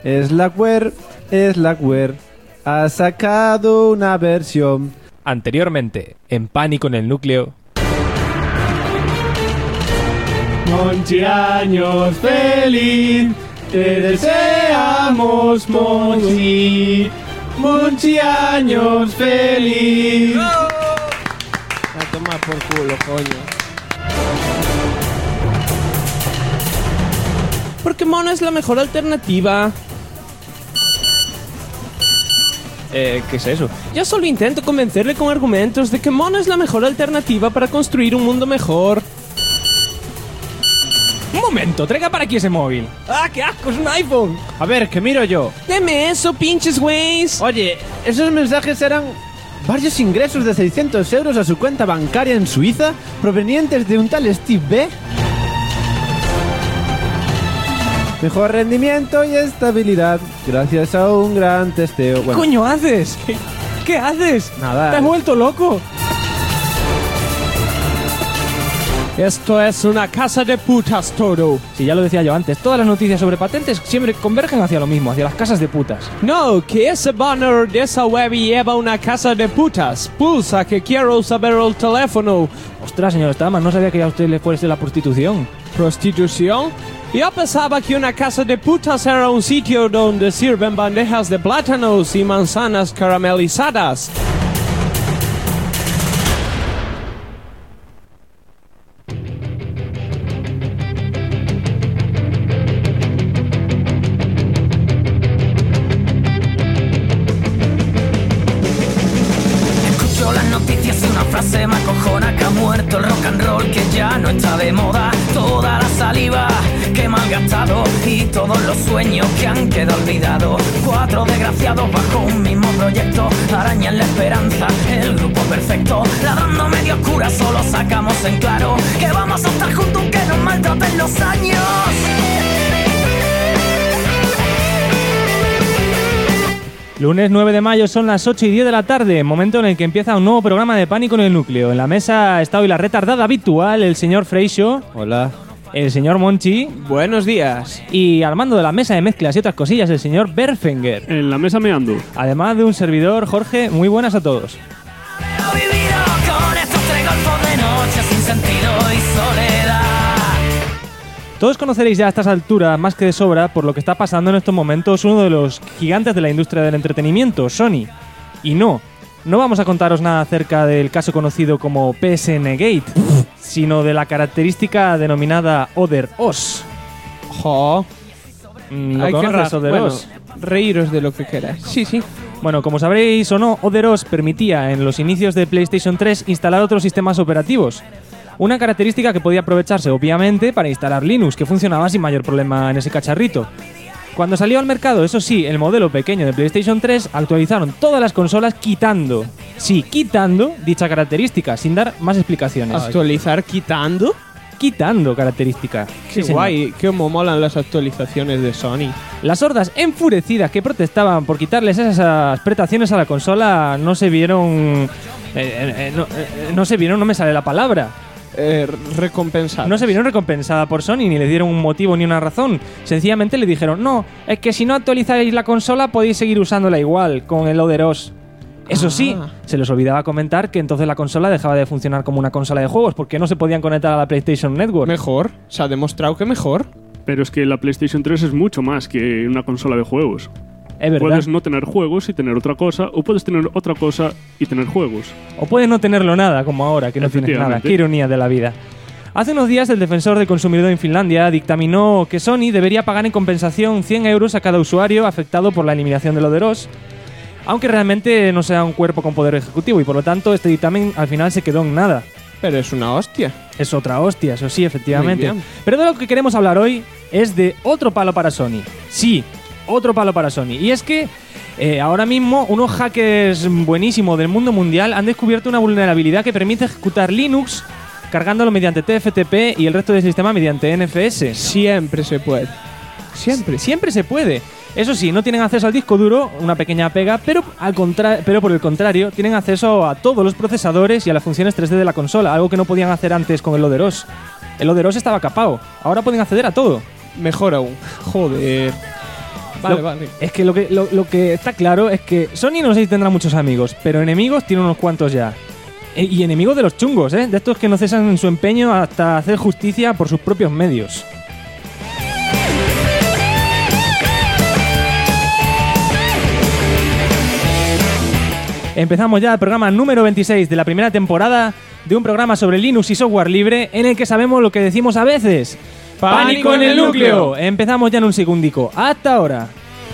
Slackware ha sacado una versión. Anteriormente, en Pánico en el Núcleo. Monchi, años feliz, te deseamos, Monchi. Monchi, años feliz. A tomar por culo, coño. Porque Mono es la mejor alternativa. ¿Qué es eso? Yo solo intento convencerle con argumentos de que Mono es la mejor alternativa para construir un mundo mejor. ¡Un momento! ¡Traiga para aquí ese móvil! ¡Ah, qué asco! ¡Es un iPhone! A ver, que miro yo. ¡Deme eso, pinches güeyes! Oye, esos mensajes eran varios ingresos de 600 euros a su cuenta bancaria en Suiza provenientes de un tal Steve B. Mejor rendimiento y estabilidad gracias a un gran testeo. ¿Qué coño haces? ¿Qué haces? Nada. ¿Te has vuelto loco? Esto es una casa de putas todo. Si ya lo decía yo antes, todas las noticias sobre patentes siempre convergen hacia lo mismo, hacia las casas de putas. No, que ese banner de esa web lleva una casa de putas. Pulsa que quiero saber el teléfono. Ostras, señor Staman, no sabía que a usted le fuese la prostitución. ¿Prostitución? Yo pensaba que una casa de putas era un sitio donde sirven bandejas de plátanos y manzanas caramelizadas. Escucho las noticias y una frase me acojona: que ha muerto el rock and roll, que ya no está de moda. Toda la saliva que me han gastado y todos los sueños que han quedado olvidados. 4 desgraciados bajo un mismo proyecto arañan la esperanza, el grupo perfecto. Ladrando medio oscura solo sacamos en claro que vamos a estar juntos aunque nos maltraten los años. Lunes 9 de mayo, son las 8:10 de la tarde, momento en el que empieza un nuevo programa de Pánico en el Núcleo. En la mesa está hoy la retardada habitual, el señor Freixo. Hola. El señor Monchi. Buenos días. Y al mando de la mesa de mezclas y otras cosillas, el señor Berfenger. En la mesa meando. Además de un servidor, Jorge. Muy buenas a todos. He vivido con estos 3 golfos de noche sin sentido y soledad. Todos conoceréis ya a estas alturas, más que de sobra, por lo que está pasando en estos momentos uno de los gigantes de la industria del entretenimiento, Sony. Y no vamos a contaros nada acerca del caso conocido como PSN Gate, sino de la característica denominada Other OS. Jo. ¿Lo Hay que conoces, Other bueno, OS? reíros de lo que queráis. Sí, sí. Bueno, como sabréis o no, Other OS permitía en los inicios de PlayStation 3 instalar otros sistemas operativos. Una característica que podía aprovecharse, obviamente, para instalar Linux, que funcionaba sin mayor problema en ese cacharrito. Cuando salió al mercado, eso sí, el modelo pequeño de PlayStation 3, actualizaron todas las consolas quitando dicha característica, sin dar más explicaciones. ¿Actualizar quitando? Quitando característica. Qué Sí, guay, señor. qué molan las actualizaciones de Sony. Las hordas enfurecidas que protestaban por quitarles esas prestaciones a la consola no se vieron... no me sale la palabra. Recompensadas. No se vieron recompensada por Sony, ni le dieron un motivo ni una razón. Sencillamente le dijeron, no, es que si no actualizáis la consola podéis seguir usándola igual, con el Other OS. Eso sí, se les olvidaba comentar que entonces la consola dejaba de funcionar como una consola de juegos, porque no se podían conectar a la PlayStation Network. Mejor, se ha demostrado que mejor. Pero es que la PlayStation 3 es mucho más que una consola de juegos. Es verdad. Puedes no tener juegos y tener otra cosa, o puedes tener otra cosa y tener juegos. O puedes no tenerlo nada, como ahora, que no tienes nada. Efectivamente. Qué ironía de la vida. Hace unos días el defensor del consumidor en Finlandia dictaminó que Sony debería pagar en compensación 100 euros a cada usuario afectado por la eliminación del Other OS, aunque realmente no sea un cuerpo con poder ejecutivo, y por lo tanto este dictamen al final se quedó en nada. Pero es una hostia. Es otra hostia, eso sí, efectivamente. Muy bien. Pero de lo que queremos hablar hoy es de otro palo para Sony. Sí, otro palo para Sony. Y es que ahora mismo unos hackers buenísimos del mundo mundial han descubierto una vulnerabilidad que permite ejecutar Linux cargándolo mediante TFTP y el resto del sistema mediante NFS. Siempre se puede. Siempre se puede. Eso sí, no tienen acceso al disco duro, una pequeña pega, pero por el contrario, tienen acceso a todos los procesadores y a las funciones 3D de la consola, algo que no podían hacer antes con el Other OS. El Other OS estaba capado, ahora pueden acceder a todo. Mejor aún. Joder. Vale. Es que lo que está claro es que Sony no sé si tendrá muchos amigos, pero enemigos tiene unos cuantos ya. Y enemigos de los chungos, ¿eh? De estos que no cesan en su empeño hasta hacer justicia por sus propios medios. Empezamos ya el programa número 26 de la primera temporada de un programa sobre Linux y software libre en el que sabemos lo que decimos a veces. ¡Pánico en el núcleo! Empezamos ya en un segundico. ¡Hasta ahora!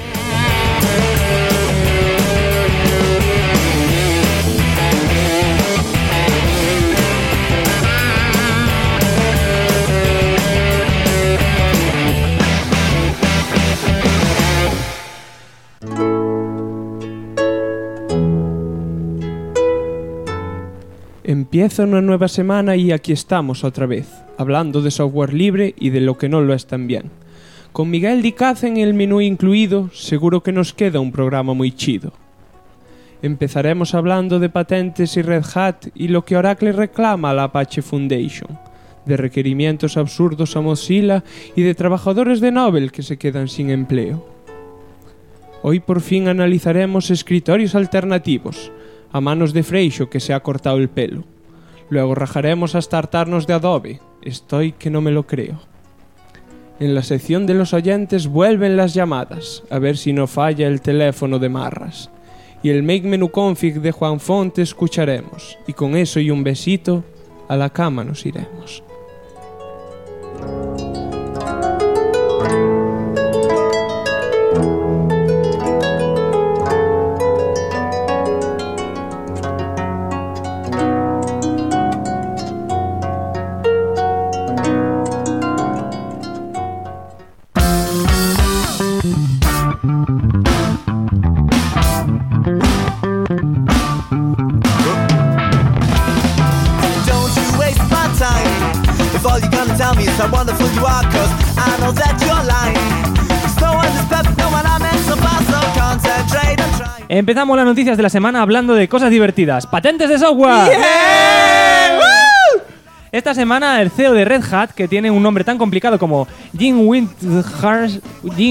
Empieza una nueva semana y aquí estamos otra vez, hablando de software libre y de lo que no lo es también. Con Miguel Dicaz en el menú incluido, seguro que nos queda un programa muy chido. Empezaremos hablando de patentes y Red Hat y lo que Oracle reclama a la Apache Foundation, de requerimientos absurdos a Mozilla y de trabajadores de Novell que se quedan sin empleo. Hoy por fin analizaremos escritorios alternativos, a manos de Freixo que se ha cortado el pelo. Luego rajaremos hasta hartarnos de Adobe. Estoy que no me lo creo. En la sección de los oyentes vuelven las llamadas, a ver si no falla el teléfono de Marras. Y el Make Menu Config de Juan Fonte escucharemos. Y con eso y un besito, a la cama nos iremos. Empezamos las noticias de la semana hablando de cosas divertidas. ¡Patentes de software! ¡Yeah! Esta semana el CEO de Red Hat, que tiene un nombre tan complicado como Jim Whitehurst,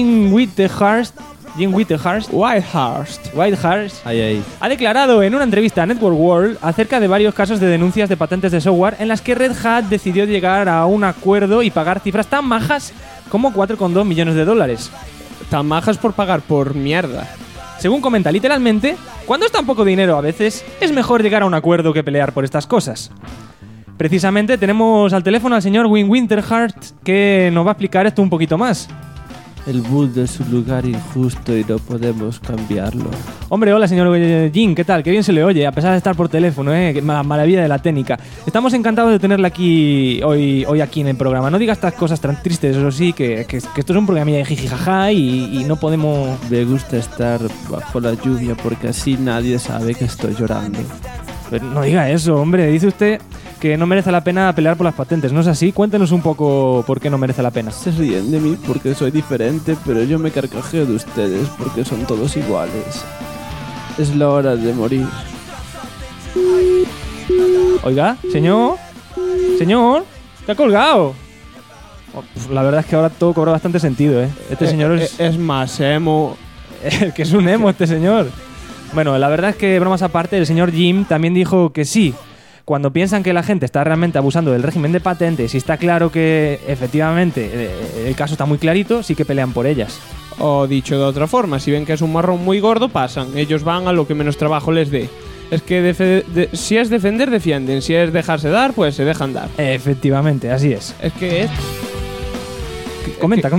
ha declarado en una entrevista a Network World acerca de varios casos de denuncias de patentes de software en las que Red Hat decidió llegar a un acuerdo y pagar cifras tan majas como $4,2 millones. Tan majas por pagar por mierda. Según comenta literalmente, cuando es tan poco dinero a veces, es mejor llegar a un acuerdo que pelear por estas cosas. Precisamente tenemos al teléfono al señor Wim Winterhart que nos va a explicar esto un poquito más. El mundo es un lugar injusto y no podemos cambiarlo. Hombre, hola señor Jim, ¿qué tal? Qué bien se le oye, a pesar de estar por teléfono, Qué maravilla de la técnica. Estamos encantados de tenerla aquí hoy aquí en el programa. No diga estas cosas tan tristes, eso sí, que esto es un programa de jijijaja y no podemos... Me gusta estar bajo la lluvia porque así nadie sabe que estoy llorando. Pero no diga eso, hombre. Dice usted que no merece la pena pelear por las patentes, ¿no es así? Cuéntenos un poco por qué no merece la pena. Se ríen de mí porque soy diferente, pero yo me carcajeo de ustedes porque son todos iguales. Es la hora de morir. Oiga, señor, ¿te ha colgado? La verdad es que ahora todo cobra bastante sentido, Este señor es más emo. Que es un emo este señor. Bueno, la verdad es que, bromas aparte, el señor Jim también dijo que sí. Cuando piensan que la gente está realmente abusando del régimen de patentes y está claro que, efectivamente, el caso está muy clarito, sí que pelean por ellas. O dicho de otra forma, si ven que es un marrón muy gordo, pasan. Ellos van a lo que menos trabajo les dé. Es que si es defender, defienden. Si es dejarse dar, pues se dejan dar. Efectivamente, así es. Es que es... Comenta.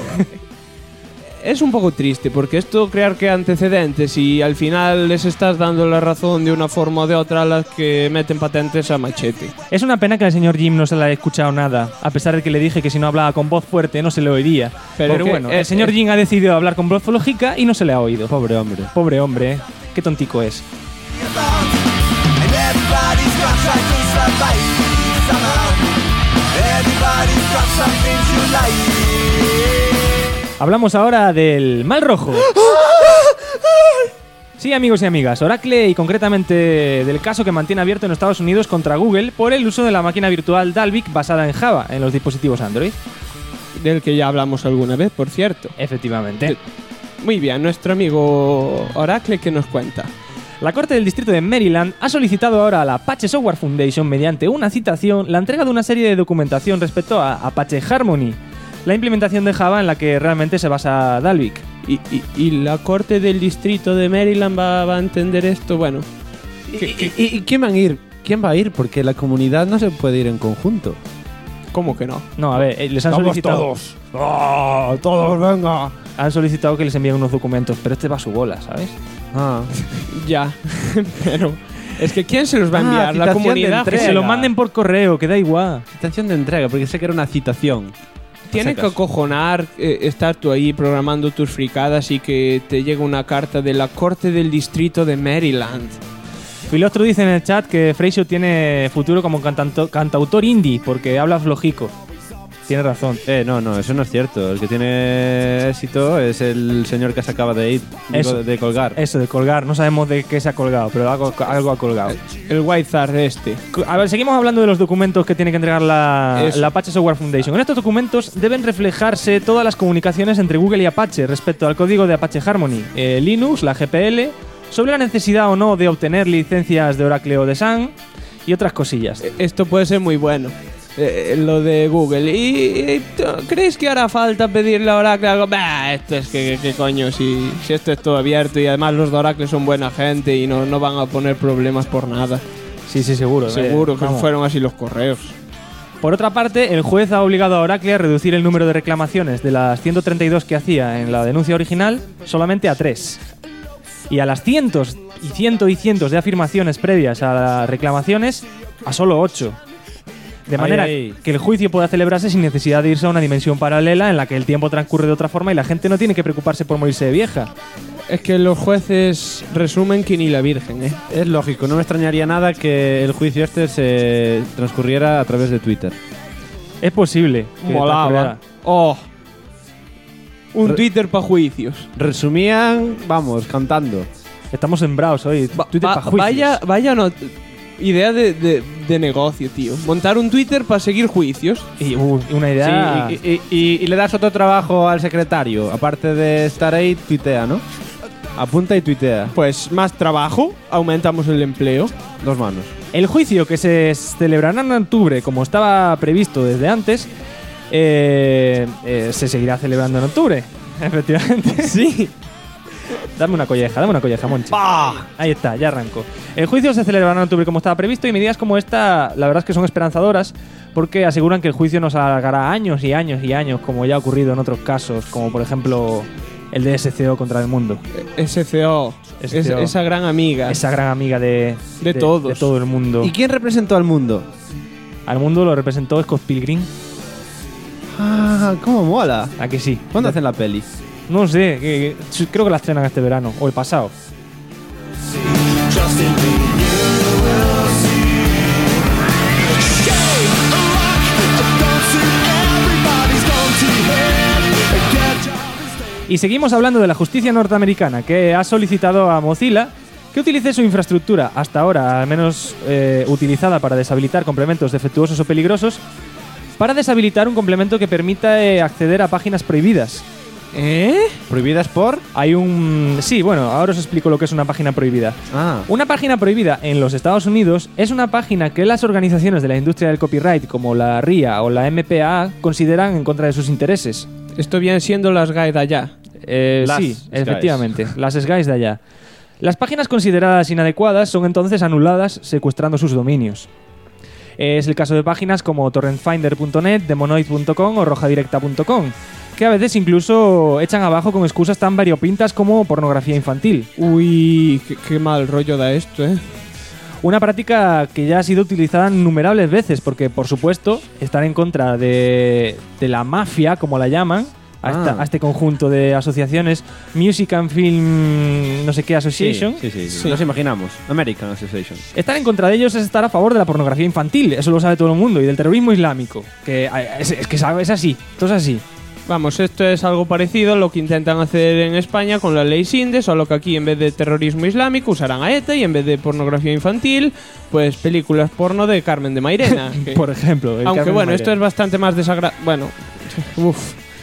Es un poco triste, porque esto crear que antecedentes y al final les estás dando la razón de una forma o de otra a las que meten patentes a machete. Es una pena que al señor Jim no se le haya escuchado nada, a pesar de que le dije que si no hablaba con voz fuerte no se le oiría. Pero bueno, el señor Jim ha decidido hablar con voz lógica y no se le ha oído. Pobre hombre, qué tontico es. Hablamos ahora del mal rojo. Sí, amigos y amigas, Oracle y concretamente del caso que mantiene abierto en Estados Unidos contra Google por el uso de la máquina virtual Dalvik basada en Java en los dispositivos Android. Del que ya hablamos alguna vez, por cierto. Efectivamente. Muy bien, nuestro amigo Oracle, ¿qué nos cuenta? La Corte del Distrito de Maryland ha solicitado ahora a la Apache Software Foundation, mediante una citación, la entrega de una serie de documentación respecto a Apache Harmony, la implementación de Java en la que realmente se basa Dalvik. ¿Y la Corte del Distrito de Maryland va a entender esto? Bueno, ¿Y quién van a ir? ¿Quién va a ir? Porque la comunidad no se puede ir en conjunto. ¿cómo que no? No, a ver, les han solicitado... todos. ¡Oh, todos, venga! Han solicitado que les envíen unos documentos, pero este va a su bola, ¿sabes? Ah. Ya, pero... Es que ¿quién se los va a enviar? La citación de comunidad. Que entrega. se lo manden por correo, que da igual. Citación de entrega, porque sé que era una citación. Tiene que acojonar estar tú ahí programando tus fricadas y que te llega una carta de la Corte del Distrito de Maryland. Filostro dice en el chat que Freixo tiene futuro como cantautor indie, porque habla flojico. Tiene razón. No, eso no es cierto. El que tiene éxito es el señor que se acaba de ir, Eso. de colgar. Eso, de colgar. No sabemos de qué se ha colgado, pero algo ha colgado. El Whitezar este. A ver, seguimos hablando de los documentos que tiene que entregar la Eso. Apache Software Foundation. En estos documentos deben reflejarse todas las comunicaciones entre Google y Apache respecto al código de Apache Harmony, Linux, la GPL, sobre la necesidad o no de obtener licencias de Oracle o de Sun y otras cosillas. Esto puede ser muy bueno. Lo de Google. ¿Y creéis que hará falta pedirle a Oracle algo? Bah, esto es que coño, si esto es todo abierto y además los de Oracle son buena gente y no van a poner problemas por nada. Sí, seguro. Seguro que vamos. fueron así los correos. Por otra parte, el juez ha obligado a Oracle a reducir el número de reclamaciones de las 132 que hacía en la denuncia original solamente a 3. Y a las cientos y cientos de afirmaciones previas a las reclamaciones a solo 8. De manera que el juicio pueda celebrarse sin necesidad de irse a una dimensión paralela en la que el tiempo transcurre de otra forma y la gente no tiene que preocuparse por morirse de vieja. Es que los jueces resumen que ni la Virgen, ¿eh? Es lógico, no me extrañaría nada que el juicio este se transcurriera a través de Twitter. Es posible. que Molaba. transcurriera. Oh. Un Twitter para juicios. Resumían, vamos, cantando. Estamos sembrados hoy. Twitter pa' juicios. Vaya idea de negocio, tío. Montar un Twitter para seguir juicios. Y una idea... Sí, y le das otro trabajo al secretario. Aparte de estar ahí, tuitea, ¿no? Apunta y tuitea. Pues más trabajo, aumentamos el empleo. 2 manos. El juicio, que se celebrará en octubre, como estaba previsto desde antes, se seguirá celebrando en octubre. Efectivamente. Sí. Dame una colleja, Monchi. Ahí está, ya arranco. El juicio se celebrará en octubre como estaba previsto y medidas como esta, la verdad es que son esperanzadoras porque aseguran que el juicio nos alargará años y años y años, como ya ha ocurrido en otros casos, como por ejemplo el de SCO contra el mundo. SCO. Esa gran amiga. Esa gran amiga de todos. de todo el mundo. ¿Y quién representó al mundo? Al mundo lo representó Scott Pilgrim. Ah, cómo mola. ¿A que sí? ¿Cuándo hacen la peli? No sé, creo que la estrenan este verano o el pasado. Y seguimos hablando de la justicia norteamericana, que ha solicitado a Mozilla que utilice su infraestructura, hasta ahora al menos utilizada para deshabilitar complementos defectuosos o peligrosos, para deshabilitar un complemento que permita acceder a páginas prohibidas. ¿Prohibidas por? Hay un... Sí, bueno, ahora os explico lo que es una página prohibida. Ah. Una página prohibida en los Estados Unidos es una página que las organizaciones de la industria del copyright, como la RIA o la MPAA, consideran en contra de sus intereses. Esto viene siendo las guide allá. Las Sí, SGAEs. efectivamente, las SGAEs de allá. Las páginas consideradas inadecuadas son entonces anuladas secuestrando sus dominios. Es el caso de páginas como torrentfinder.net, demonoid.com o rojadirecta.com, que a veces incluso echan abajo con excusas tan variopintas como pornografía infantil. Uy, qué mal rollo da esto, ¿eh? Una práctica que ya ha sido utilizada innumerables veces, porque por supuesto están en contra de la mafia, como la llaman, a este conjunto de asociaciones, Music and Film no sé qué Association. Sí. Nos imaginamos. American Association. Estar en contra de ellos es estar a favor de la pornografía infantil, eso lo sabe todo el mundo, y del terrorismo islámico, que es así, todo es así. Vamos, esto es algo parecido a lo que intentan hacer en España con la ley Sinde, solo que aquí en vez de terrorismo islámico usarán a ETA y en vez de pornografía infantil, pues películas porno de Carmen de Mairena. Por ejemplo. Aunque bueno, esto es bastante más desagradable. Bueno,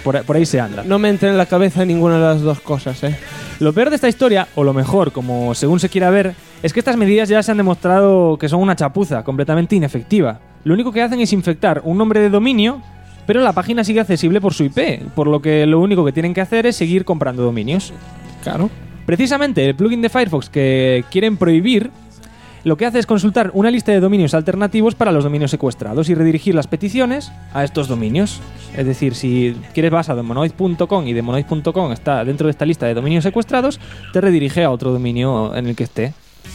por ahí se anda. No me entra en la cabeza ninguna de las dos cosas, ¿eh? Lo peor de esta historia, o lo mejor, como según se quiera ver, es que estas medidas ya se han demostrado que son una chapuza, completamente inefectiva. Lo único que hacen es infectar un nombre de dominio, pero la página sigue accesible por su IP, por lo que lo único que tienen que hacer es seguir comprando dominios. Claro. Precisamente el plugin de Firefox que quieren prohibir lo que hace es consultar una lista de dominios alternativos para los dominios secuestrados y redirigir las peticiones a estos dominios. Es decir, si quieres basado en monoid.com y de monoid.com está dentro de esta lista de dominios secuestrados, te redirige a otro dominio en el que esté.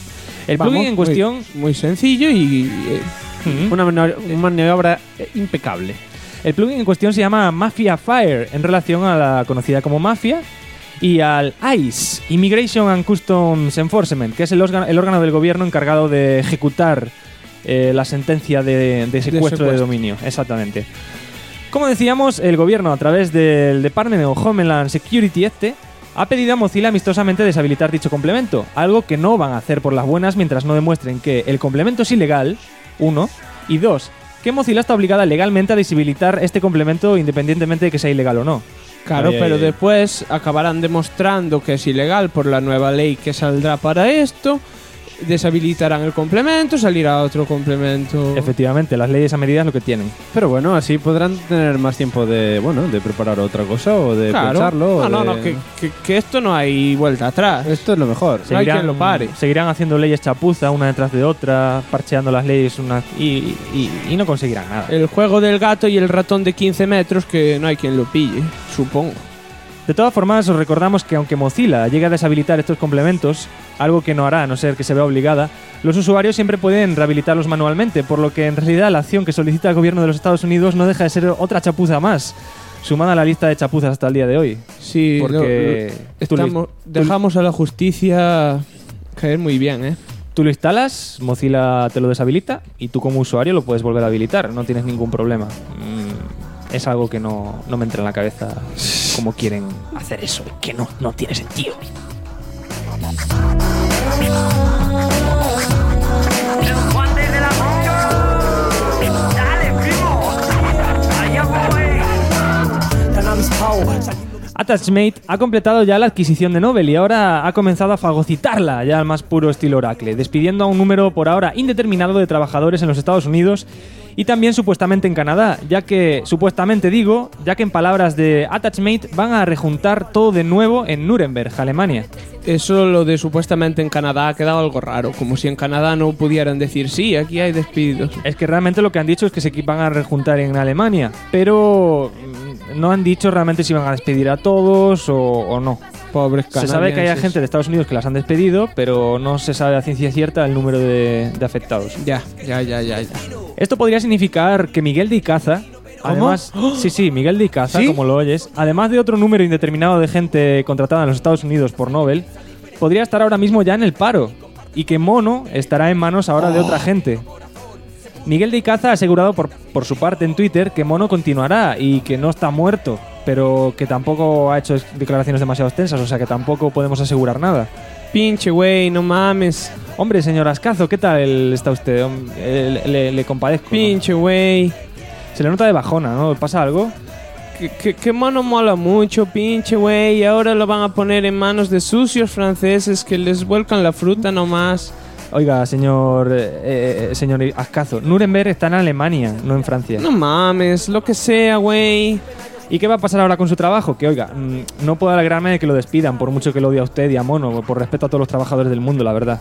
El plugin en cuestión... Muy sencillo y... Una maniobra impecable. El plugin en cuestión se llama Mafia Fire, en relación a la conocida como Mafia, y al ICE, Immigration and Customs Enforcement, que es el órgano del gobierno encargado de ejecutar la sentencia de secuestro de dominio. Exactamente. Como decíamos, el gobierno, a través del Department of Homeland Security ha pedido a Mozilla amistosamente deshabilitar dicho complemento, algo que no van a hacer por las buenas mientras no demuestren que el complemento es ilegal, 1, y 2, que Mozilla está obligada legalmente a deshabilitar este complemento independientemente de que sea ilegal o no. Claro, pero después acabarán demostrando que es ilegal por la nueva ley que saldrá para esto, deshabilitarán el complemento, salirá otro complemento. Efectivamente, las leyes a medida es lo que tienen. Pero bueno, así podrán tener más tiempo de preparar otra cosa o de pensarlo. No, que esto no hay vuelta atrás. Esto es lo mejor. No hay quien lo pare. Seguirán haciendo leyes chapuza una detrás de otra, parcheando las leyes y no conseguirán nada. El juego del gato y el ratón de 15 metros que no hay quien lo pille, supongo. De todas formas, os recordamos que aunque Mozilla llegue a deshabilitar estos complementos, algo que no hará a no ser que se vea obligada, los usuarios siempre pueden rehabilitarlos manualmente, por lo que en realidad la acción que solicita el gobierno de los Estados Unidos no deja de ser otra chapuza más, sumada a la lista de chapuzas hasta el día de hoy. Sí, porque dejamos a la justicia caer muy bien, ¿eh? Tú lo instalas, Mozilla te lo deshabilita y tú como usuario lo puedes volver a habilitar, no tienes ningún problema. Es algo que no me entra en la cabeza cómo quieren hacer eso, que no tiene sentido. Attachmate ha completado ya la adquisición de Novell y ahora ha comenzado a fagocitarla ya al más puro estilo Oracle, despidiendo a un número por ahora indeterminado de trabajadores en los Estados Unidos y también supuestamente en Canadá, ya que en palabras de Attachmate van a rejuntar todo de nuevo en Nuremberg, Alemania. Eso, lo de supuestamente en Canadá, ha quedado algo raro, como si en Canadá no pudieran decir sí, aquí hay despidos. Es que realmente lo que han dicho es que se van a rejuntar en Alemania, pero no han dicho realmente si van a despedir a todos o no. Pobres canadienses. Se sabe que hay gente de Estados Unidos que las han despedido, pero no se sabe a ciencia cierta el número de afectados. Ya. Esto podría significar que Miguel de Icaza, además, sí, Miguel de Icaza, ¿Sí? como lo oyes, además de otro número indeterminado de gente contratada en los Estados Unidos por Novell, podría estar ahora mismo ya en el paro y que Mono estará en manos ahora de otra gente. Miguel de Icaza ha asegurado por su parte en Twitter que Mono continuará y que no está muerto, pero que tampoco ha hecho declaraciones demasiado extensas, o sea que tampoco podemos asegurar nada. Pinche güey, no mames. Hombre, señor Ascazo, ¿qué tal está usted? Le compadezco. Pinche güey. Se le nota de bajona, ¿no? ¿Pasa algo? Que Mono mola mucho, pinche güey. Y ahora lo van a poner en manos de sucios franceses que les vuelcan la fruta nomás. Oiga, señor Ascazo, Nuremberg está en Alemania, no en Francia. No mames, lo que sea, güey. ¿Y qué va a pasar ahora con su trabajo? Que, oiga, no puedo alegrarme de que lo despidan, por mucho que lo odie a usted y a Mono, por respeto a todos los trabajadores del mundo, la verdad.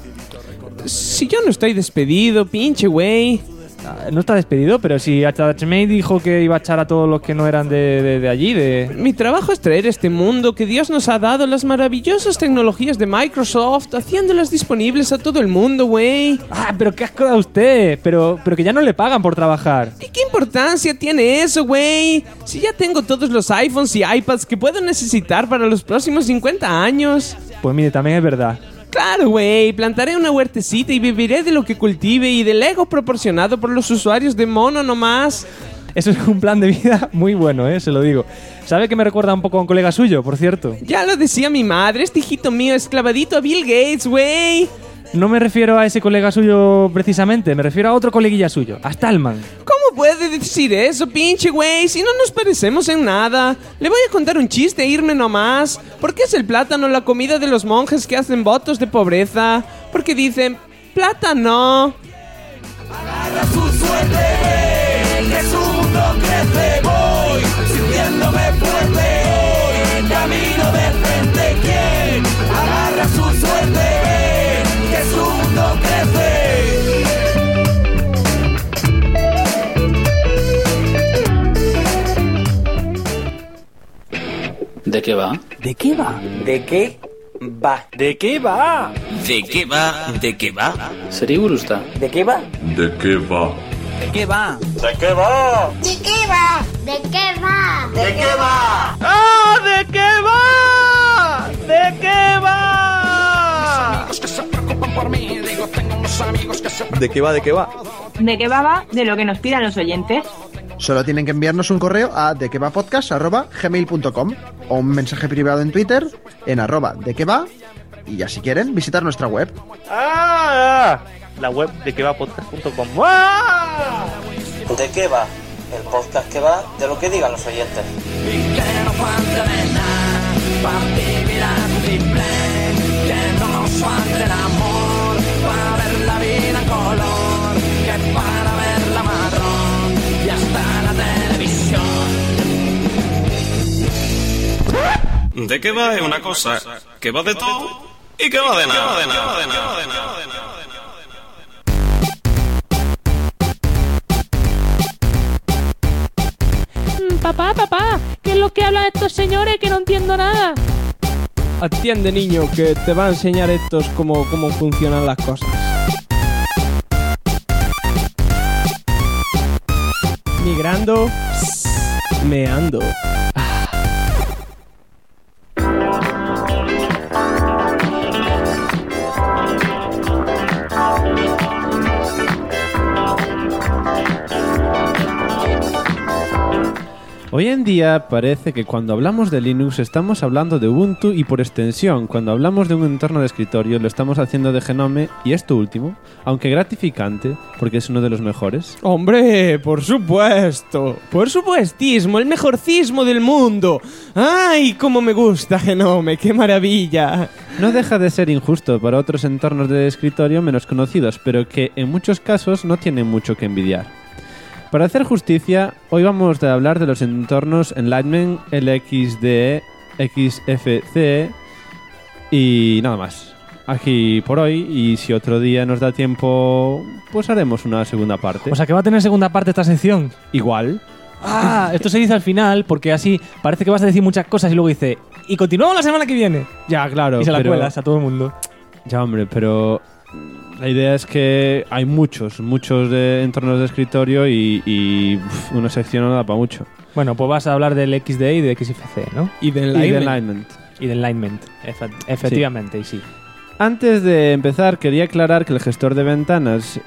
Si yo no estoy despedido, pinche güey. No está despedido, pero si Attachmate dijo que iba a echar a todos los que no eran de allí, Mi trabajo es traer este mundo que Dios nos ha dado las maravillosas tecnologías de Microsoft, haciéndolas disponibles a todo el mundo, güey. Pero qué asco da usted, pero que ya no le pagan por trabajar. ¿Y qué importancia tiene eso, güey? Si ya tengo todos los iPhones y iPads que puedo necesitar para los próximos 50 años. Pues mire, también es verdad. Claro, güey, plantaré una huertecita y viviré de lo que cultive y del ego proporcionado por los usuarios de Mono nomás. Eso es un plan de vida muy bueno, se lo digo. ¿Sabe que me recuerda un poco a un colega suyo, por cierto? Ya lo decía mi madre, este hijito mío es clavadito a Bill Gates, güey. No me refiero a ese colega suyo precisamente, me refiero a otro coleguilla suyo, a Stallman. ¿Cómo puede decir eso, pinche güey? Si no nos parecemos en nada. Le voy a contar un chiste e irme nomás. ¿Por qué es el plátano la comida de los monjes que hacen votos de pobreza? Porque dicen, plátano. Agarra su suerte, que su mundo crece. Voy sintiéndome fuerte hoy. Camino de frente. ¿Quién? Agarra su suerte, que su mundo crece. ¿De qué va? ¿De qué va? ¿De qué va? ¿De qué va? ¿De qué va? ¿De qué va? ¿Sería gurusta? ¿De qué va? ¿De qué va? ¿De qué va? ¿De qué va? ¿De qué va? ¿De qué va? ¿De qué va? ¡Ah! ¿De qué va? ¿De qué va? ¿De qué va? ¿De qué va? ¿De qué va? De lo que nos pidan los oyentes. Solo tienen que enviarnos un correo a dequevapodcast@gmail.com o un mensaje privado en Twitter en @dequeva y ya si quieren visitar nuestra web. ¡Ah! La web de quevapodcast.com. ¡Ah! ¿De qué va? El podcast que va de lo que digan los oyentes. ¿De qué va? Es una cosa que va de todo y que va de nada. Papá, ¿qué es lo que hablan estos señores que no entiendo nada? Atiende, niño, que te va a enseñar estos cómo funcionan las cosas. Migrando, meando. Hoy en día parece que cuando hablamos de Linux estamos hablando de Ubuntu y por extensión, cuando hablamos de un entorno de escritorio lo estamos haciendo de Genome y esto último, aunque gratificante, porque es uno de los mejores. ¡Hombre, por supuesto! ¡Por supuestísimo! ¡El mejorcismo del mundo! ¡Ay, cómo me gusta Genome! ¡Qué maravilla! No deja de ser injusto para otros entornos de escritorio menos conocidos, pero que en muchos casos no tienen mucho que envidiar. Para hacer justicia, hoy vamos a hablar de los entornos Enlightenment, LXDE, XFCE y nada más. Aquí por hoy, y si otro día nos da tiempo, pues haremos una segunda parte. O sea, que va a tener segunda parte esta sección. Igual. Ah, esto se dice al final porque así parece que vas a decir muchas cosas y luego dice y continuamos la semana que viene. Ya, claro. Y se la cuelas a todo el mundo. Ya, hombre, pero la idea es que hay muchos de entornos de escritorio y una sección no da para mucho. Bueno, pues vas a hablar del XDE y de XFCE, ¿no? Y de Enlightenment. Y de Enlightenment, efectivamente, sí. Y sí. Antes de empezar, quería aclarar que el gestor de ventanas,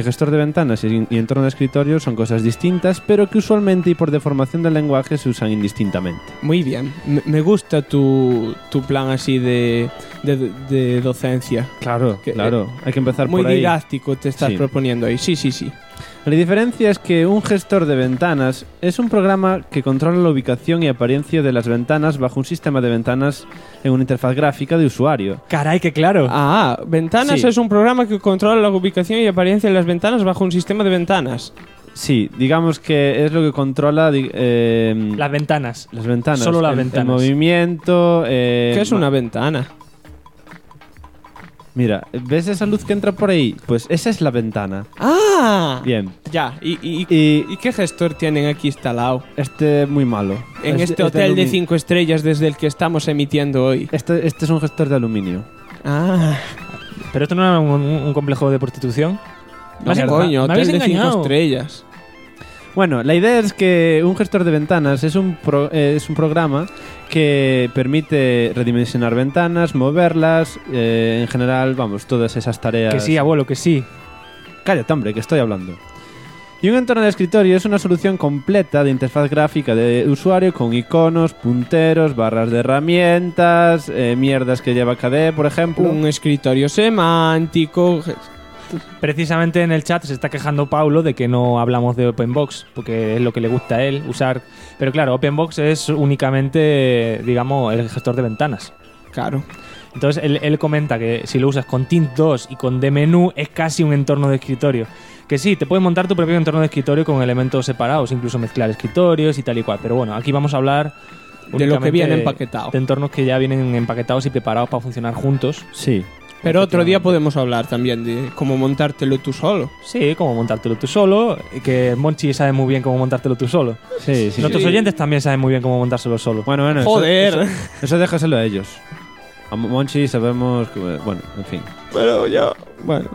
y entorno de escritorio son cosas distintas, pero que usualmente y por deformación del lenguaje se usan indistintamente. Muy bien, me gusta tu plan así de docencia. Claro, hay que empezar muy por ahí. Muy didáctico te estás proponiendo ahí, sí. La diferencia es que un gestor de ventanas es un programa que controla la ubicación y apariencia de las ventanas bajo un sistema de ventanas en una interfaz gráfica de usuario. ¡Caray, qué claro! Ah, ventanas es un programa que controla la ubicación y apariencia de las ventanas bajo un sistema de ventanas. Sí, digamos que es lo que controla las ventanas. Las ventanas. Solo las ventanas. El movimiento. ¿Qué es una ventana? Mira, ¿ves esa luz que entra por ahí? Pues esa es la ventana. ¡Ah! Bien. Ya, ¿y qué gestor tienen aquí instalado? Muy malo. En este hotel de 5 estrellas desde el que estamos emitiendo hoy. Este es un gestor de aluminio. Ah. ¿Pero esto no era un complejo de prostitución? No, coño, hotel de 5 estrellas. Bueno, la idea es que un gestor de ventanas es un programa que permite redimensionar ventanas, moverlas, en general, vamos, todas esas tareas. Que sí, abuelo, que sí. Cállate, hombre, que estoy hablando. Y un entorno de escritorio es una solución completa de interfaz gráfica de usuario con iconos, punteros, barras de herramientas, mierdas que lleva KDE, por ejemplo. Un escritorio semántico. Precisamente en el chat se está quejando Paulo de que no hablamos de OpenBox, porque es lo que le gusta a él usar. Pero claro, OpenBox es únicamente, digamos, el gestor de ventanas. Claro. Entonces él comenta que si lo usas con Tint 2 y con dmenú es casi un entorno de escritorio. Que sí, te puedes montar tu propio entorno de escritorio con elementos separados, incluso mezclar escritorios y tal y cual. Pero bueno, aquí vamos a hablar de lo que viene empaquetado. De entornos que ya vienen empaquetados y preparados para funcionar juntos. Sí. Pero otro día podemos hablar también de cómo montártelo tú solo. Sí, cómo montártelo tú solo. Que Monchi sabe muy bien cómo montártelo tú solo. Sí. Nuestros oyentes también saben muy bien cómo montárselo solo. Bueno. Joder. Eso déjaselo a ellos. A Monchi sabemos que... Bueno, en fin. Pero ya... Bueno.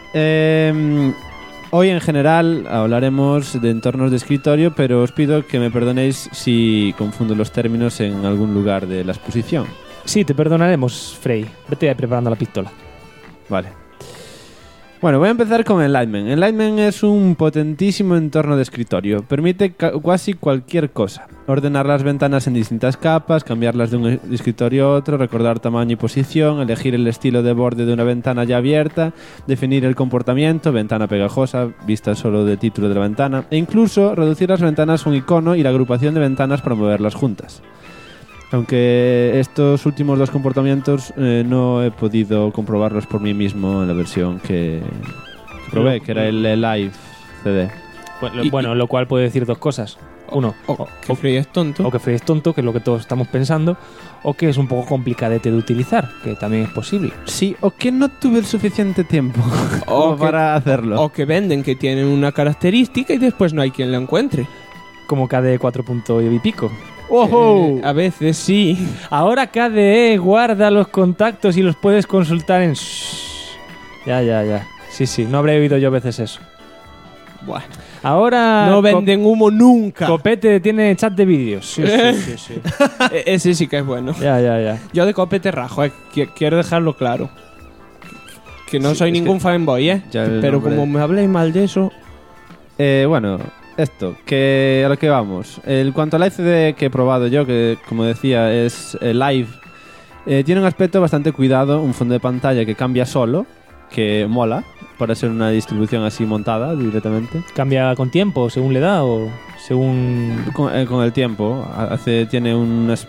Hoy en general hablaremos de entornos de escritorio, pero os pido que me perdonéis si confundo los términos en algún lugar de la exposición. Sí, te perdonaremos, Frey. Vete preparando la pistola. Vale. Bueno, voy a empezar con Enlightenment. Enlightenment es un potentísimo entorno de escritorio. Permite casi cualquier cosa. Ordenar las ventanas en distintas capas, cambiarlas de un escritorio a otro, recordar tamaño y posición, elegir el estilo de borde de una ventana ya abierta, definir el comportamiento, ventana pegajosa, vista solo de título de la ventana, e incluso reducir las ventanas a un icono y la agrupación de ventanas para moverlas juntas. Aunque estos últimos dos comportamientos no he podido comprobarlos por mí mismo en la versión que probé, que era el Live CD. Bueno, lo cual puede decir dos cosas. Uno, que Frey es tonto. O que Frey es tonto, que es lo que todos estamos pensando. O que es un poco complicadete de utilizar, que también es posible. Sí, o que no tuve el suficiente tiempo para hacerlo. O que venden que tienen una característica y después no hay quien la encuentre. Como KDE 4. y pico. ¡Ojo! A veces sí. Ahora KDE guarda los contactos y los puedes consultar en... Ya. Sí, no habré oído yo a veces eso. Bueno. Ahora... No venden humo nunca. Copete tiene chat de vídeos. Sí. Ese sí que es bueno. Ya. Yo de Copete rajo, quiero dejarlo claro. Que no soy ningún fanboy, pero como me habléis mal de eso... Bueno... Esto, que a lo que vamos. En cuanto al LCD que he probado yo, que como decía es Live, tiene un aspecto bastante cuidado, un fondo de pantalla que cambia solo, que mola, para ser una distribución así montada directamente. ¿Cambia con tiempo, según le da o según...? Con el tiempo. Tiene unos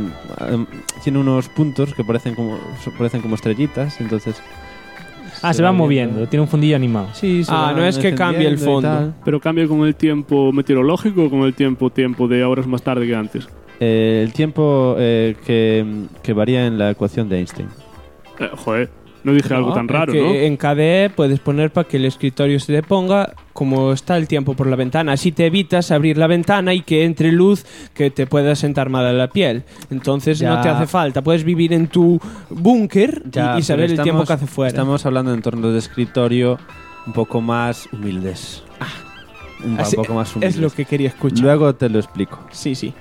puntos que parecen como estrellitas, entonces... se va moviendo, tiene un fundillo animado. Sí, no es que cambie el fondo. Pero cambia con el tiempo meteorológico o con el tiempo de horas más tarde que antes. El tiempo que varía en la ecuación de Einstein. Joder, no dije algo tan raro, ¿no? En KDE puedes poner para que el escritorio se deponga como está el tiempo por la ventana. Así te evitas abrir la ventana y que entre luz que te pueda sentar mal a la piel. Entonces no te hace falta. Puedes vivir en tu búnker y saber el tiempo que hace fuera. Estamos hablando de entornos de escritorio un poco más humildes. Un poco más humildes. Es lo que quería escuchar. Luego te lo explico. Sí.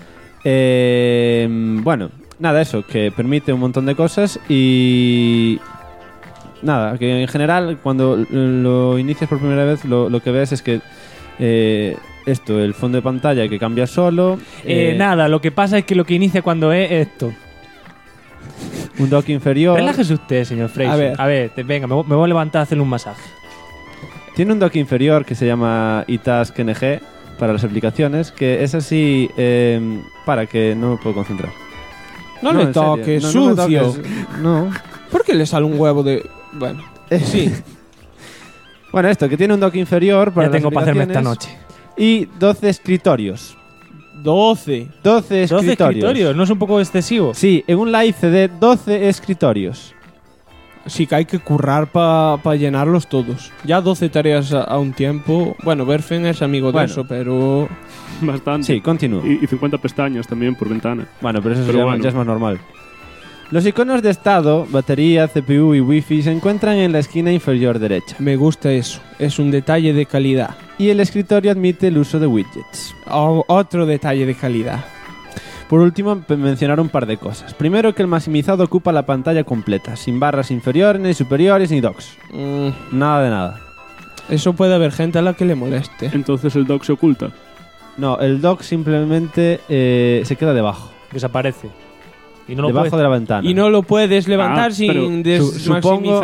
Bueno, nada, eso, que permite un montón de cosas y... Nada, que en general cuando lo inicias por primera vez lo que ves es que el fondo de pantalla que cambia solo... Nada, lo que pasa es que lo que inicia cuando es esto. Un dock inferior... Relájese usted, señor Fraser. A ver, venga, me voy a levantar a hacerle un masaje. Tiene un dock inferior que se llama iTask NG para las aplicaciones, que es así para que no me puedo concentrar. No le toques, sucio. No. ¿Por qué le sale un huevo de...? Bueno, sí. Bueno, esto, que tiene un dock inferior para ya tengo para hacerme esta noche. Y 12 escritorios. 12 escritorios, ¿no es un poco excesivo? Sí, en un Live CD 12 escritorios. Sí que hay que currar para llenarlos todos. Ya 12 tareas a un tiempo. Bueno, Berfen es amigo de eso, pero... Bastante. Sí, continúo. Y 50 pestañas también por ventana. Bueno, pero eso ya es más normal. Los iconos de estado, batería, CPU y Wi-Fi se encuentran en la esquina inferior derecha. Me gusta eso, es un detalle de calidad. Y el escritorio admite el uso de widgets. Otro detalle de calidad. Por último, mencionar un par de cosas. Primero, que el maximizado ocupa la pantalla completa, sin barras inferiores, ni superiores, ni docks. Nada de nada. Eso puede haber gente a la que le moleste. Entonces el dock se oculta. No, el dock simplemente se queda debajo. Desaparece. Y no debajo de la ventana. Y no lo puedes levantar sin desmaximizar.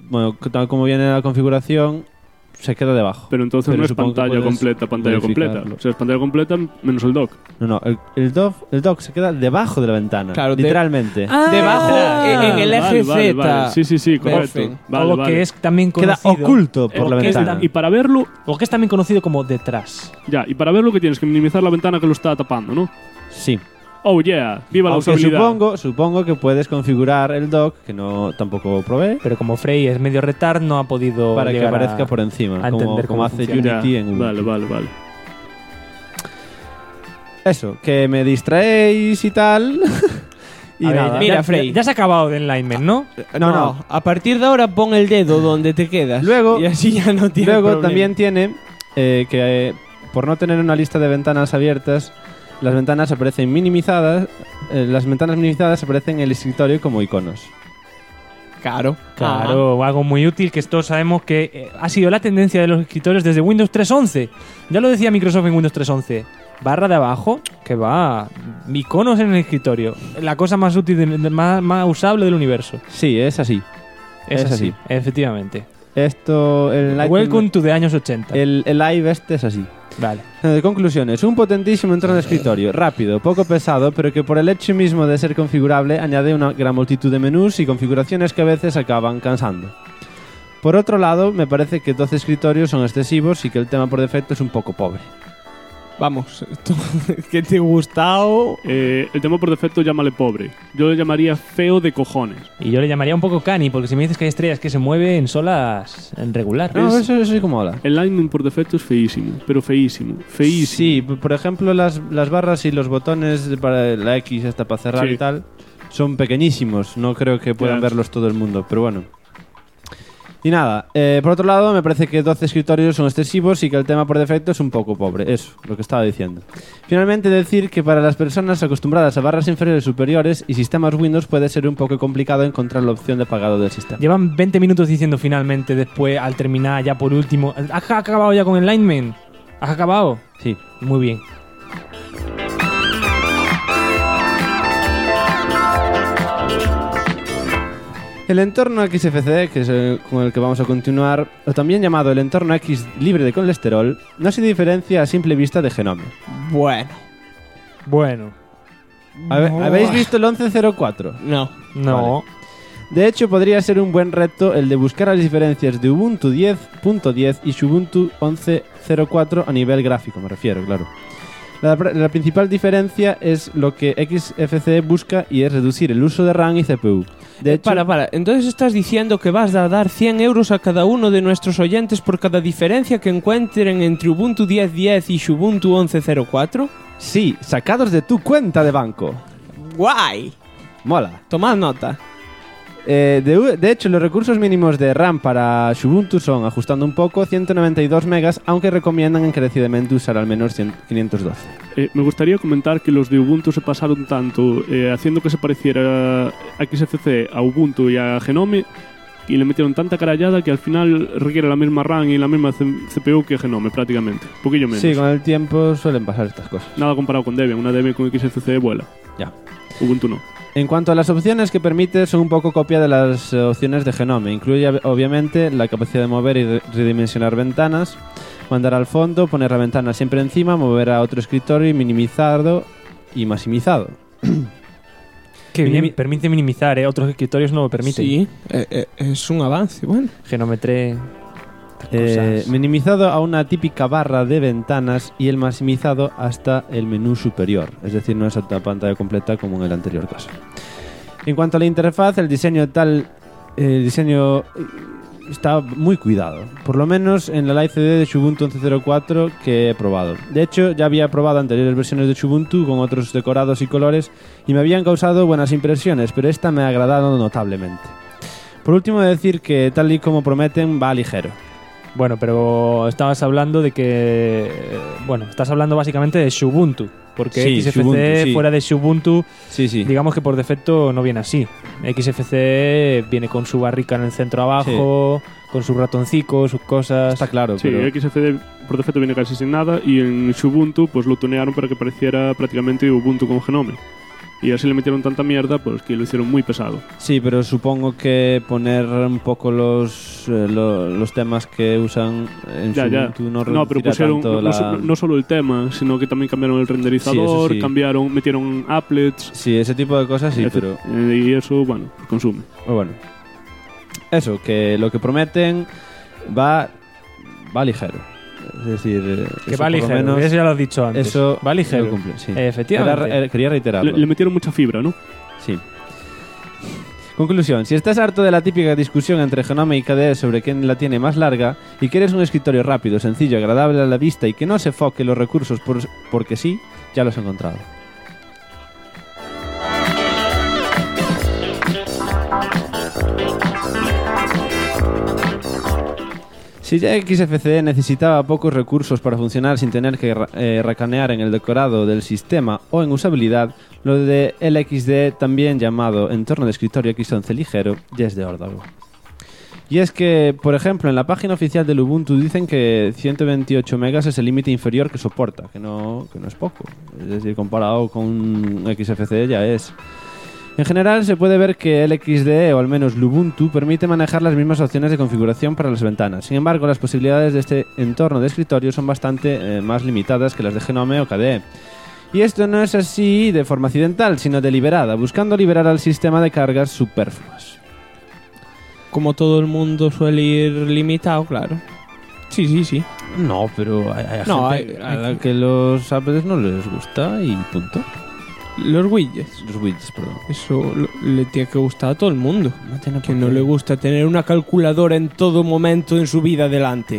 bueno, tal como viene la configuración, se queda debajo. Pero entonces no es supongo que pantalla puedes completa. verificarlo. O sea, es pantalla completa menos el dock. No, el dock se queda debajo de la ventana. Claro, literalmente. Debajo, en el eje Vale, Z. vale. Sí, correcto. Perfecto. Vale, Algo que vale. es también Queda conocido. oculto por la que es ventana. Y para verlo, O que es también conocido como detrás. ya, y para verlo que tienes que minimizar la ventana que lo está tapando, ¿no? Sí. Oh yeah, viva la Aunque usabilidad. supongo que puedes configurar el dock, que no tampoco probé, Pero como Frey es medio retard, no ha podido para que llegar aparezca por encima, a entender como cómo hace funciona. Unity Ya, en Ubuntu. Vale. Eso, que me distraéis y tal. Y A ver, nada. mira, ya, Frey. ya se ha acabado de Enlightenment, ¿no? No. A partir de ahora pon el dedo donde te quedas. Luego- y así ya no tienes Luego problema. también tiene que por no tener una lista de ventanas abiertas, las ventanas aparecen minimizadas. Las ventanas minimizadas aparecen en el escritorio como iconos. Claro. Claro, algo muy útil que todos sabemos que ha sido la tendencia de los escritorios desde Windows 3.11. Ya lo decía Microsoft en Windows 3.11. Barra de abajo, que va, iconos en el escritorio. La cosa más útil, más usable del universo. Sí, es así. Es así. Efectivamente. Esto, Welcome to the años 80. el live este es así. Vale. De conclusiones, un potentísimo entorno de escritorio, rápido, poco pesado, pero que por el hecho mismo de ser configurable añade una gran multitud de menús y configuraciones que a veces acaban cansando. Por otro lado, me parece que 12 escritorios son excesivos y que el tema por defecto es un poco pobre. Vamos, que te ha gustado. El tema por defecto llámale pobre. Yo le llamaría feo de cojones. Y yo le llamaría un poco cani, porque si me dices que hay estrellas que se mueven solas en regular. No, eso sí como mola. El Lightning por defecto es feísimo, pero feísimo. Sí, por ejemplo, las barras y los botones para la X esta para cerrar Sí. y tal son pequeñísimos. No creo que puedan Ya. verlos todo el mundo, pero bueno. Y nada, por otro lado, me parece que 12 escritorios son excesivos y que el tema por defecto es un poco pobre. Eso, lo que estaba diciendo. Finalmente, decir que para las personas acostumbradas a barras inferiores, superiores y sistemas Windows puede ser un poco complicado encontrar la opción de pagado del sistema. Llevan 20 minutos diciendo finalmente, después, al terminar, ya por último. ¿Has acabado ya con Enlightenment? ¿Has acabado? Sí. Muy bien. El entorno XFCE, que es con el que vamos a continuar, o también llamado el entorno X libre de colesterol, no se diferencia a simple vista de Genome. Bueno. ¿Habéis visto el 1104? No. No. Vale. De hecho, podría ser un buen reto el de buscar las diferencias de Ubuntu 10.10 y Ubuntu 11.04 a nivel gráfico, me refiero, claro. La principal diferencia es lo que XFCE busca y es reducir el uso de RAM y CPU. De hecho, Para. Entonces estás diciendo que vas a dar 100 euros a cada uno de nuestros oyentes por cada diferencia que encuentren entre Ubuntu 10.10 y Ubuntu 11.04? Sí, sacados de tu cuenta de banco. ¡Guay! Mola. Tomad nota. De hecho, los recursos mínimos de RAM para Ubuntu son, ajustando un poco, 192 megas, aunque recomiendan encarecidamente usar al menos 512. Me gustaría comentar que los de Ubuntu se pasaron tanto haciendo que se pareciera XFCE a Ubuntu y a Genome, y le metieron tanta carallada que al final requiere la misma RAM y la misma CPU que Genome prácticamente. Un poquillo menos. Sí, con el tiempo suelen pasar estas cosas. Nada comparado con Debian. Una Debian con XFCE vuela. Ya. Ubuntu no. En cuanto a las opciones que permite, son un poco copia de las opciones de Genome. Incluye obviamente la capacidad de mover y redimensionar ventanas, mandar al fondo, poner la ventana siempre encima, mover a otro escritorio y minimizado y maximizado. Qué bien, permite minimizar, otros escritorios no lo permiten. Sí, es un avance, bueno. Genome 3. Minimizado a una típica barra de ventanas y el maximizado hasta el menú superior, es decir, no es otra pantalla completa como en el anterior caso. En cuanto a la interfaz, el diseño está muy cuidado, por lo menos en la Live CD de Ubuntu 11.04 que he probado. De hecho, ya había probado anteriores versiones de Ubuntu con otros decorados y colores y me habían causado buenas impresiones, pero esta me ha agradado notablemente. Por último, decir que tal y como prometen, va ligero. Bueno, pero estabas hablando de que... estás hablando básicamente de Ubuntu. Porque Sí, XFCE Ubuntu, sí. fuera de Ubuntu, Sí. digamos que por defecto no viene así. XFCE viene con su barrica en el centro abajo, con su ratoncico, sus cosas... Está claro, Sí, pero... XFCE por defecto viene casi sin nada y en Ubuntu pues lo tunearon para que pareciera prácticamente Ubuntu con Genome. Y así le metieron tanta mierda, pues que lo hicieron muy pesado. Sí, pero supongo que poner un poco los temas que usan en Ubuntu no pero reducirá pusieron tanto no solo el tema, sino que también cambiaron el renderizador, Sí, eso sí. metieron applets. Sí, ese tipo de cosas sí, pero... Y eso, bueno, consume. Bueno, eso, que lo que prometen va ligero. Es decir, Que eso va por lo ligero, menos, eso ya lo has dicho antes. Eso va ligero. lo cumple, sí. Efectivamente. Quería reiterarlo. Le metieron mucha fibra, ¿no? Sí. Conclusión, si estás harto de la típica discusión entre Genome y KDE sobre quién la tiene más larga y quieres un escritorio rápido, sencillo, agradable a la vista y que no se foque los recursos porque sí, ya los he encontrado. Si ya XFCE necesitaba pocos recursos para funcionar sin tener que racanear en el decorado del sistema o en usabilidad, lo de LXD, también llamado entorno de escritorio X11 ligero, ya es de órdago. Y es que, por ejemplo, en la página oficial del Ubuntu dicen que 128 megas es el límite inferior que soporta, que no es poco. Es decir, comparado con XFCE ya es... En general se puede ver que el XDE, o al menos Ubuntu, permite manejar las mismas opciones de configuración para las ventanas. Sin embargo, las posibilidades de este entorno de escritorio son bastante más limitadas que las de Genome o KDE. Y esto no es así de forma accidental, sino deliberada, buscando liberar al sistema de cargas superfluas. Como todo el mundo suele ir limitado, claro. Sí. No, pero hay gente a la que los applets no les gusta y punto. Los widgets, perdón. Eso le tiene que gustar a todo el mundo. No tiene que no le gusta tener una calculadora en todo momento en su vida delante.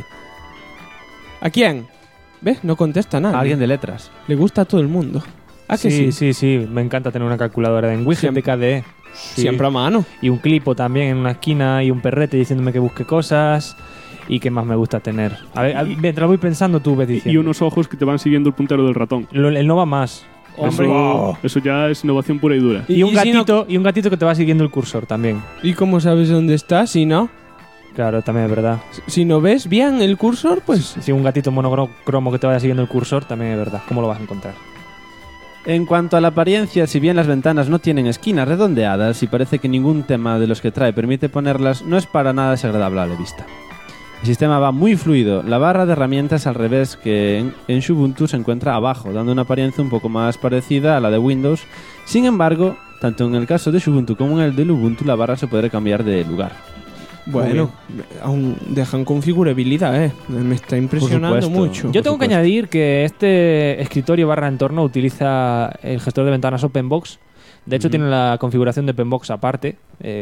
¿A quién? ¿Ves? No contesta nada. A alguien de letras. Le gusta a todo el mundo. ¿A que sí? Sí. Me encanta tener una calculadora en widget de KDE. Sí. Siempre a mano. Y un clipo también en una esquina y un perrete diciéndome que busque cosas. ¿Y qué más me gusta tener? A ver, mientras voy pensando, tú ves diciendo. Y unos ojos que te van siguiendo el puntero del ratón. El no va más. Hombre. Eso ya es innovación pura y dura. Y un gatito que te va siguiendo el cursor también. ¿Y cómo sabes dónde está si no? Claro, también es verdad. Si no ves bien el cursor, pues... Si un gatito monocromo que te vaya siguiendo el cursor, también es verdad. ¿Cómo lo vas a encontrar? En cuanto a la apariencia, si bien las ventanas no tienen esquinas redondeadas y parece que ningún tema de los que trae permite ponerlas, no es para nada desagradable a la vista. El sistema va muy fluido. La barra de herramientas al revés que en Ubuntu se encuentra abajo, dando una apariencia un poco más parecida a la de Windows. Sin embargo, tanto en el caso de Ubuntu como en el del Ubuntu, la barra se puede cambiar de lugar. Bueno, aún dejan configurabilidad, me está impresionando mucho. Yo tengo que añadir que este escritorio barra entorno utiliza el gestor de ventanas OpenBox. De hecho, tiene la configuración de OpenBox aparte.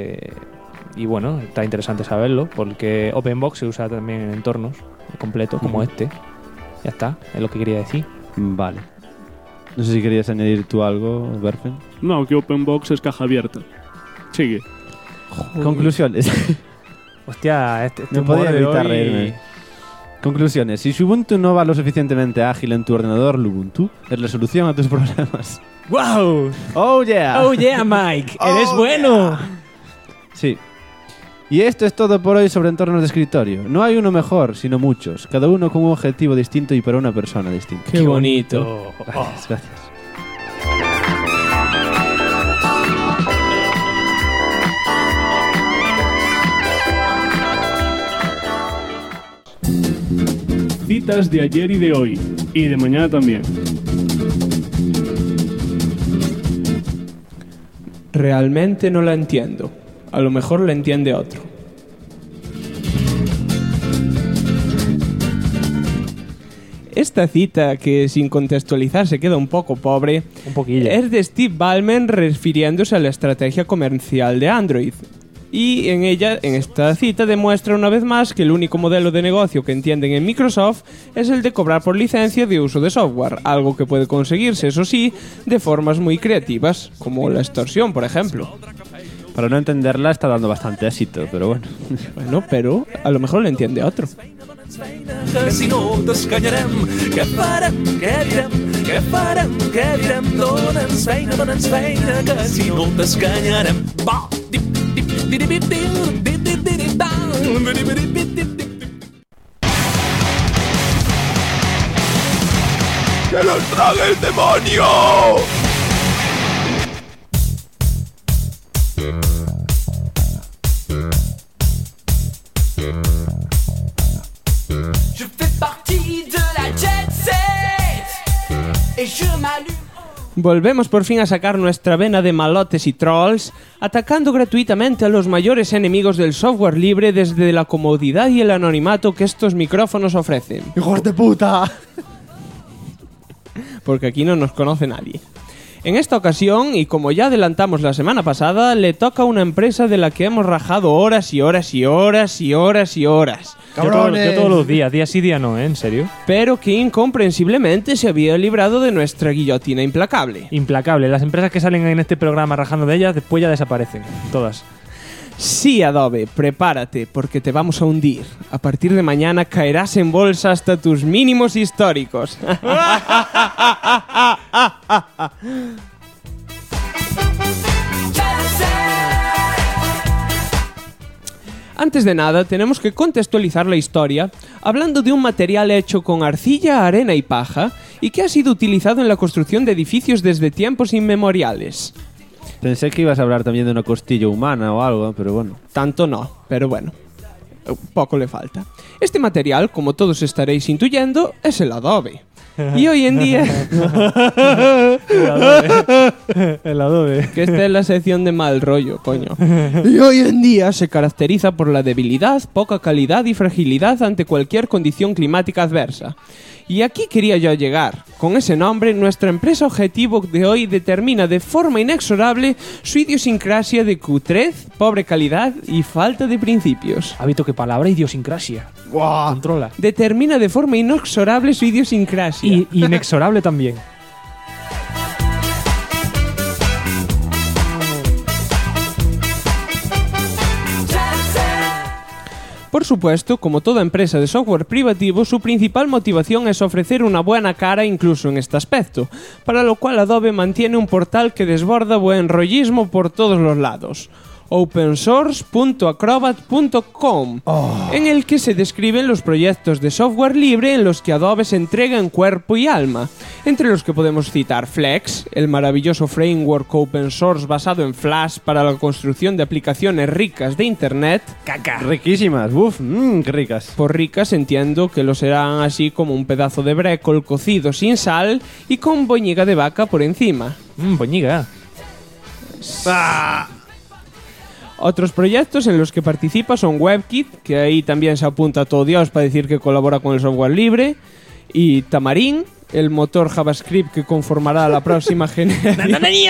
Y bueno, está interesante saberlo, porque OpenBox se usa también en entornos completos como este. Ya está, es lo que quería decir. Vale. No sé si querías añadir tú algo, Berfen. No, que OpenBox es caja abierta. Sigue. Conclusiones. Hostia, no podía evitar reírme. Conclusiones. Si Ubuntu no va lo suficientemente ágil en tu ordenador, Ubuntu es la solución a tus problemas. ¡Wow! ¡Oh, yeah! ¡Oh, yeah, Mike! ¡Eres bueno! Yeah. Sí. Y esto es todo por hoy sobre entornos de escritorio. No hay uno mejor, sino muchos. Cada uno con un objetivo distinto y para una persona distinta. ¡Qué bonito! Gracias. Citas de ayer y de hoy. Y de mañana también. Realmente no la entiendo. A lo mejor la entiende otro. Esta cita, que sin contextualizar se queda un poco pobre, un poquillo, es de Steve Ballmer refiriéndose a la estrategia comercial de Android. Y en esta cita, demuestra una vez más que el único modelo de negocio que entienden en Microsoft es el de cobrar por licencia de uso de software, algo que puede conseguirse, eso sí, de formas muy creativas, como la extorsión, por ejemplo. Para no entenderla está dando bastante éxito, pero bueno. Bueno, pero a lo mejor lo entiende otro. Que si no t'escanyarem, què farem, què farem, què direm, dona'ns feina, que si no t'escanyarem. Va, dip, dip, dip, dip, dip, dip, dip, ¡Que los trague el demonio! Je fais partie de la jet set et je m'allume. Volvemos por fin a sacar nuestra vena de malotes y trolls, atacando gratuitamente a los mayores enemigos del software libre desde la comodidad y el anonimato que estos micrófonos ofrecen. ¡Hijos de puta! Porque aquí no nos conoce nadie. En esta ocasión, y como ya adelantamos la semana pasada, le toca a una empresa de la que hemos rajado horas y horas y horas y horas y horas. Yo todos los días, día sí, día no, ¿eh? En serio. Pero que incomprensiblemente se había librado de nuestra guillotina implacable. Implacable. Las empresas que salen en este programa rajando de ellas, después ya desaparecen. Todas. Sí, Adobe, prepárate, porque te vamos a hundir. A partir de mañana caerás en bolsa hasta tus mínimos históricos. Antes de nada, tenemos que contextualizar la historia hablando de un material hecho con arcilla, arena y paja y que ha sido utilizado en la construcción de edificios desde tiempos inmemoriales. Pensé que ibas a hablar también de una costilla humana o algo, pero bueno. Tanto no, pero bueno, poco le falta. Este material, como todos estaréis intuyendo, es el Adobe. Y hoy en día... El Adobe. Que esta es la sección de mal rollo, coño. Y hoy en día se caracteriza por la debilidad, poca calidad y fragilidad ante cualquier condición climática adversa. Y aquí quería yo llegar. Con ese nombre, nuestra empresa objetivo de hoy determina de forma inexorable su idiosincrasia de cutrez, pobre calidad y falta de principios. ¿Ha visto qué palabra? Idiosincrasia. ¡Wow! Controla. Determina de forma inexorable su idiosincrasia. Y inexorable también. Por supuesto, como toda empresa de software privativo, su principal motivación es ofrecer una buena cara incluso en este aspecto, para lo cual Adobe mantiene un portal que desborda buen rollismo por todos los lados. opensource.acrobat.com, en el que se describen los proyectos de software libre en los que Adobe se entrega en cuerpo y alma, entre los que podemos citar Flex, el maravilloso framework open source basado en Flash para la construcción de aplicaciones ricas de Internet. ¡Caca! Riquísimas, ¡uf! ¡Qué ricas! Por ricas entiendo que lo serán así como un pedazo de brécol cocido sin sal y con boñiga de vaca por encima. Boñiga. ¡Ah! Otros proyectos en los que participa son WebKit, que ahí también se apunta todo Dios para decir que colabora con el software libre, y Tamarin, el motor JavaScript que conformará la próxima generación.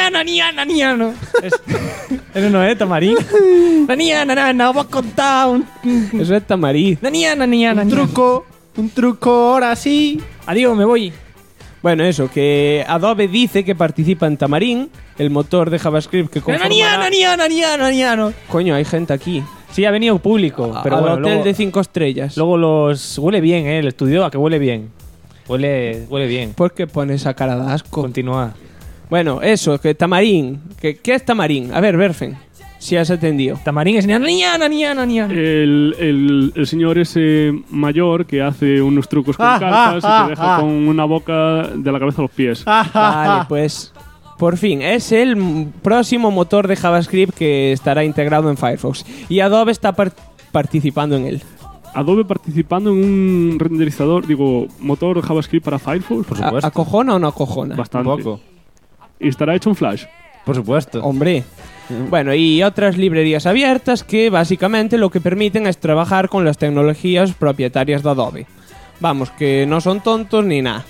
Eso no es Tamarin. Vamos a contar Eso es Tamarin. Un truco, ahora sí. Adiós, me voy. Bueno, eso, que Adobe dice que participa en Tamarin, el motor de JavaScript que conformará... Coño, hay gente aquí. Sí, ha venido público. Pero al bueno, hotel luego, de 5 estrellas. Luego los... Huele bien, el estudio, a que huele bien. Huele bien. ¿Por qué pones esa cara de asco? Continúa. Bueno, eso, que Tamarin. ¿Qué es Tamarin? A ver, Berfen, si has atendido. Tamarin es... El señor ese mayor que hace unos trucos con cartas y te deja con una boca de la cabeza a los pies. Vale, pues... Por fin, es el próximo motor de JavaScript que estará integrado en Firefox. Y Adobe está participando en él. Adobe participando en un renderizador, motor JavaScript para Firefox. Por supuesto. ¿Acojona o no acojona? Bastante. Un poco. Y estará hecho en Flash. Por supuesto. Hombre. Bueno, y otras librerías abiertas que básicamente lo que permiten es trabajar con las tecnologías propietarias de Adobe. Vamos, que no son tontos ni nada.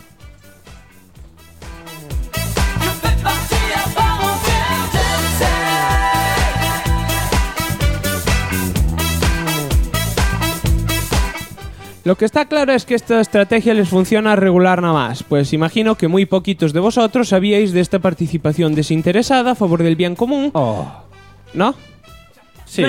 Lo que está claro es que esta estrategia les funciona regular nada más, pues imagino que muy poquitos de vosotros sabíais de esta participación desinteresada a favor del bien común. ¿No? Sí,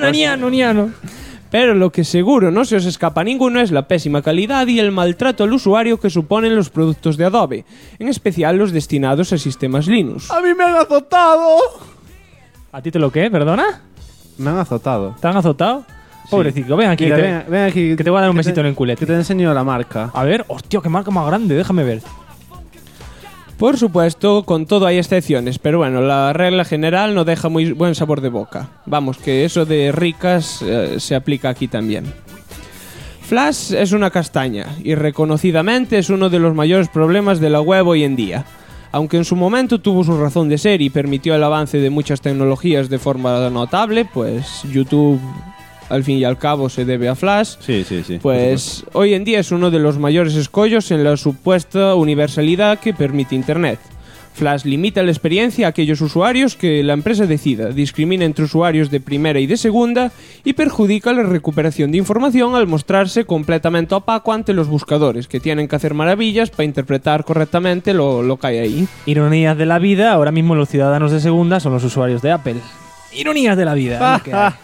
Pero lo que seguro no se os escapa a ninguno es la pésima calidad y el maltrato al usuario que suponen los productos de Adobe, en especial los destinados a sistemas Linux. ¡A mí me han azotado! ¿A ti te lo qué? ¿Perdona? Me han azotado. ¿Te han azotado? Pobrecito, ven aquí. Mira, ven aquí. Que te voy a dar un besito en el culete. Que te enseño la marca. A ver, hostia, qué marca más grande, déjame ver. Por supuesto, con todo hay excepciones, pero bueno, la regla general no deja muy buen sabor de boca. Vamos, que eso de ricas se aplica aquí también. Flash es una castaña y reconocidamente es uno de los mayores problemas de la web hoy en día. Aunque en su momento tuvo su razón de ser y permitió el avance de muchas tecnologías de forma notable, pues YouTube al fin y al cabo se debe a Flash. Sí. Pues hoy en día es uno de los mayores escollos en la supuesta universalidad que permite Internet. Flash limita la experiencia a aquellos usuarios que la empresa decida, discrimina entre usuarios de primera y de segunda y perjudica la recuperación de información al mostrarse completamente opaco ante los buscadores, que tienen que hacer maravillas para interpretar correctamente lo que hay ahí. Ironías de la vida, ahora mismo los ciudadanos de segunda son los usuarios de Apple. Ironías de la vida. ¿Qué hay?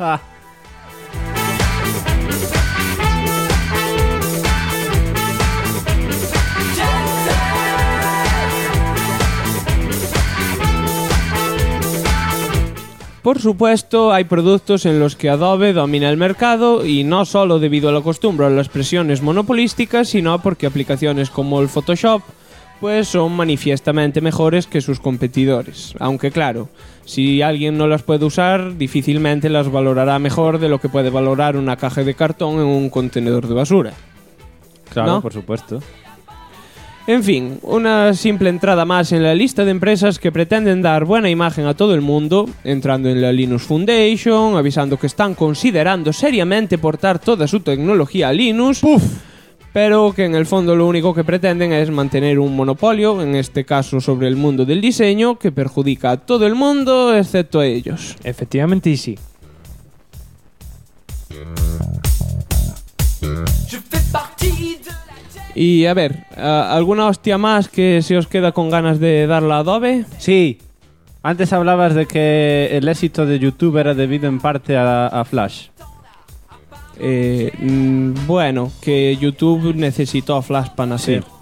Por supuesto, hay productos en los que Adobe domina el mercado y no solo debido a la costumbre o a las presiones monopolísticas, sino porque aplicaciones como el Photoshop pues son manifiestamente mejores que sus competidores. Aunque claro, si alguien no las puede usar, difícilmente las valorará mejor de lo que puede valorar una caja de cartón en un contenedor de basura. Claro, ¿no? por supuesto. En fin, una simple entrada más en la lista de empresas que pretenden dar buena imagen a todo el mundo, entrando en la Linux Foundation, avisando que están considerando seriamente portar toda su tecnología a Linux, pero que en el fondo lo único que pretenden es mantener un monopolio, en este caso sobre el mundo del diseño, que perjudica a todo el mundo excepto a ellos. Efectivamente y sí. Y a ver, ¿alguna hostia más que se os queda con ganas de darle a Adobe? Sí. Antes hablabas de que el éxito de YouTube era debido en parte a Flash. Bueno, que YouTube necesitó a Flash para nacer. Sí.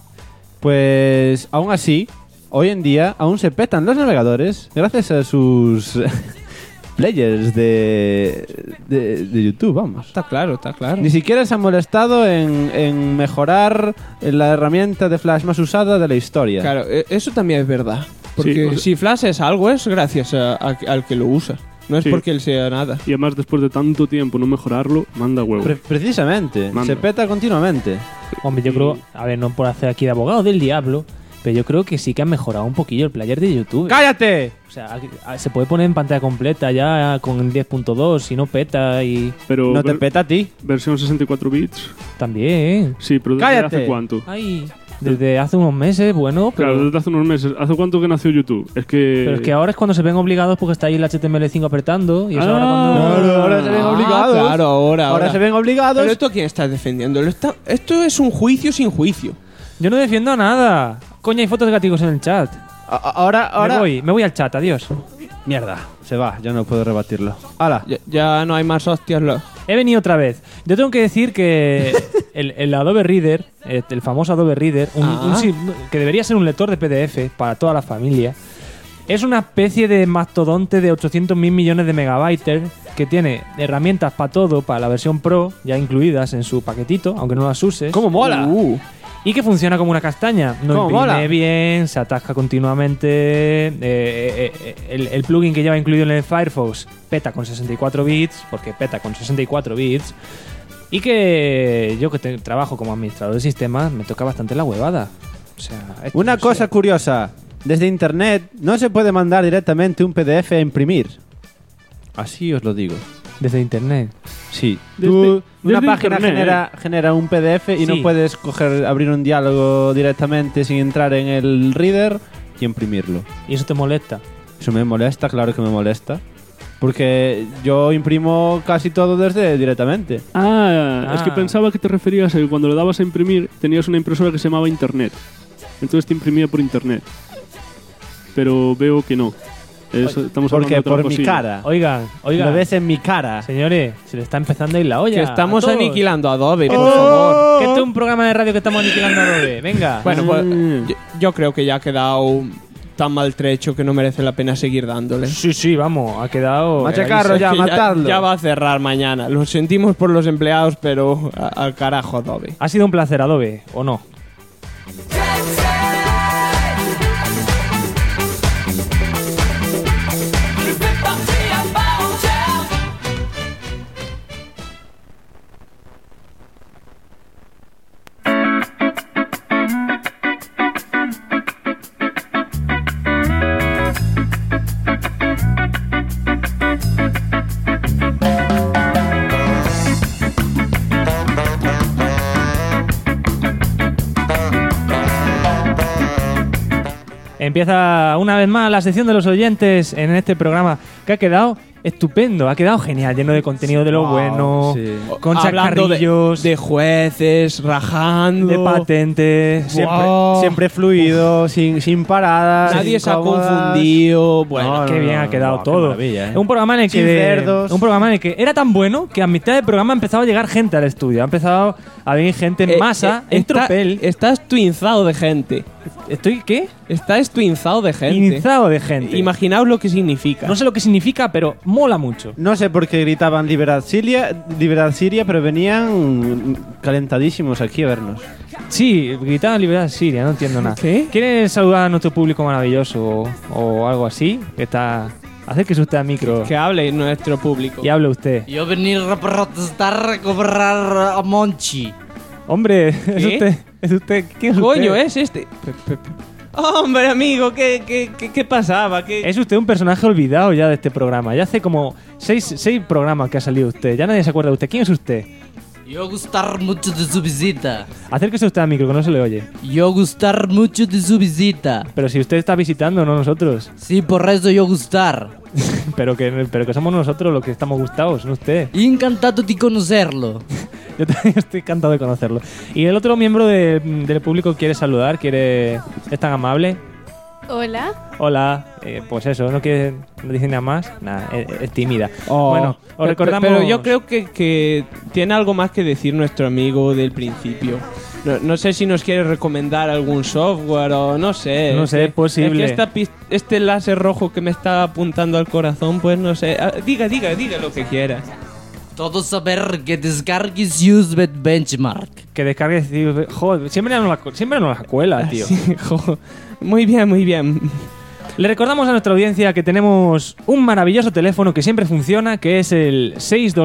Pues aún así, hoy en día aún se petan los navegadores gracias a sus players de YouTube, vamos. Está claro. Ni siquiera se han molestado en mejorar la herramienta de Flash más usada de la historia. Claro, eso también es verdad. Porque Sí, si Flash es algo, es gracias al que lo usa. No es Sí. porque él sea nada. Y además, después de tanto tiempo no mejorarlo, manda huevo. Precisamente, Manda. se peta continuamente. Hombre, yo creo, a ver, no por hacer aquí de abogado del diablo, pero yo creo que sí que han mejorado un poquillo el player de YouTube. ¡Cállate! O sea, se puede poner en pantalla completa ya con 10.2 si no peta y... Pero No te peta a ti. versión 64 bits. También. Sí, pero ¿desde ¡Cállate! hace cuánto? Ay, desde hace unos meses, bueno, pero... Claro, desde hace unos meses. ¿Hace cuánto que nació YouTube? Es que... Pero es que ahora es cuando se ven obligados porque está ahí el HTML5 apretando y eso ahora cuando... Claro, ahora se ven obligados. Claro, ahora. se ven obligados. Pero esto, ¿quién está defendiendo? Esto es un juicio sin juicio. Yo no defiendo nada. Coño, hay fotos de gaticos en el chat. Ahora. Me voy al chat, adiós. Mierda, se va, ya no puedo rebatirlo. ¡Hala! Ya no hay más hostias. He venido otra vez. Yo tengo que decir que el Adobe Reader, el famoso Adobe Reader, que debería ser un lector de PDF para toda la familia, es una especie de mastodonte de 800.000 millones de megabytes que tiene herramientas para todo, para la versión Pro, ya incluidas en su paquetito, aunque no las uses. ¡Cómo mola! Y que funciona como una castaña. No ¿Cómo imprime mola? bien, se atasca continuamente. El plugin que lleva incluido en el Firefox peta con 64 bits, porque peta con 64 bits. Y que yo que trabajo como administrador de sistemas me toca bastante la huevada. O sea, Una cosa curiosa. Desde internet no se puede mandar directamente un PDF a imprimir. Así os lo digo. Desde internet. Sí. Desde Una página internet. genera un PDF y Sí. no puedes abrir un diálogo directamente sin entrar en el reader y imprimirlo. Y eso te molesta. Eso me molesta, claro que me molesta. Porque yo imprimo casi todo desde directamente. Es que pensaba que te referías a que cuando le dabas a imprimir tenías una impresora que se llamaba Internet. Entonces te imprimía por Internet. Pero veo que no. Estamos Porque hablando de otra por mi cosilla. cara. Oigan. Lo ves en mi cara. Señores, se le está empezando a ir la olla. Que estamos a todos. aniquilando a Adobe, Que por esto- favor. Que esto es un programa de radio que estamos aniquilando a Adobe. Venga. Bueno, pues yo creo que ya ha quedado tan maltrecho que no merece la pena seguir dándole. Sí, vamos. Ha quedado... Machacarro Es ya, que matadlo. ya va a cerrar mañana. Lo sentimos por los empleados, pero al carajo Adobe. Ha sido un placer, Adobe, ¿o no? Empieza una vez más la sección de los oyentes en este programa que ha quedado estupendo, ha quedado genial, lleno de contenido de lo bueno, sí. con Hablando chacarrillos, de jueces, rajando. de patentes. Siempre fluido, sin paradas. Nadie se ha incómodas. confundido. Bueno, Qué bien ha quedado qué todo. maravilla, Es un programa en el Sin que cerdos. un programa en el que era tan bueno que a mitad del programa ha empezado a llegar gente al estudio, ha empezado a venir gente en masa, en tropel. Estás tuinzado de gente. ¿Estoy qué? Estás tuinzado de gente. Inizado de gente. Imaginaos lo que significa. No sé lo que significa, pero mola mucho. No sé por qué gritaban liberad Siria, pero venían calentadísimos aquí a vernos. Sí, gritaban libertad Siria, no entiendo nada. ¿Qué? ¿Quiere saludar a nuestro público maravilloso o algo así? Que está... Acérquese usted al micro Que hable nuestro público. y hable usted. Yo venir a protestar a cobrar a Monchi. Hombre, ¿Qué? ¿es usted? ¿Quién es Coño, usted? es este. Hombre, amigo, ¿qué pasaba? ¿Qué? Es usted un personaje olvidado ya de este programa. Ya hace como seis programas que ha salido usted. Ya nadie se acuerda de usted. ¿Quién es usted? Yo gustar mucho de su visita. Acérquese usted al micro, que no se le oye. Yo gustar mucho de su visita. Pero si usted está visitando, no nosotros. Sí, por eso yo gustar. pero que somos nosotros los que estamos gustados, no usted. Encantado de conocerlo. Yo también estoy encantado de conocerlo. Y el otro miembro del público quiere saludar, es tan amable. Hola. Hola, pues eso, no dice nada más. Nada, es tímida. Oh, bueno, os recordamos... Pero yo creo que tiene algo más que decir nuestro amigo del principio. No sé si nos quiere recomendar algún software o no sé. No sé, es posible. Es que este láser rojo que me está apuntando al corazón, pues no sé. Diga lo que quiera. Todo saber que descargues Usebet Benchmark. Que descargues... Joder, siempre no la cuela, tío. Sí, jo. Muy bien. Le recordamos a nuestra audiencia que tenemos un maravilloso teléfono que siempre funciona, que es el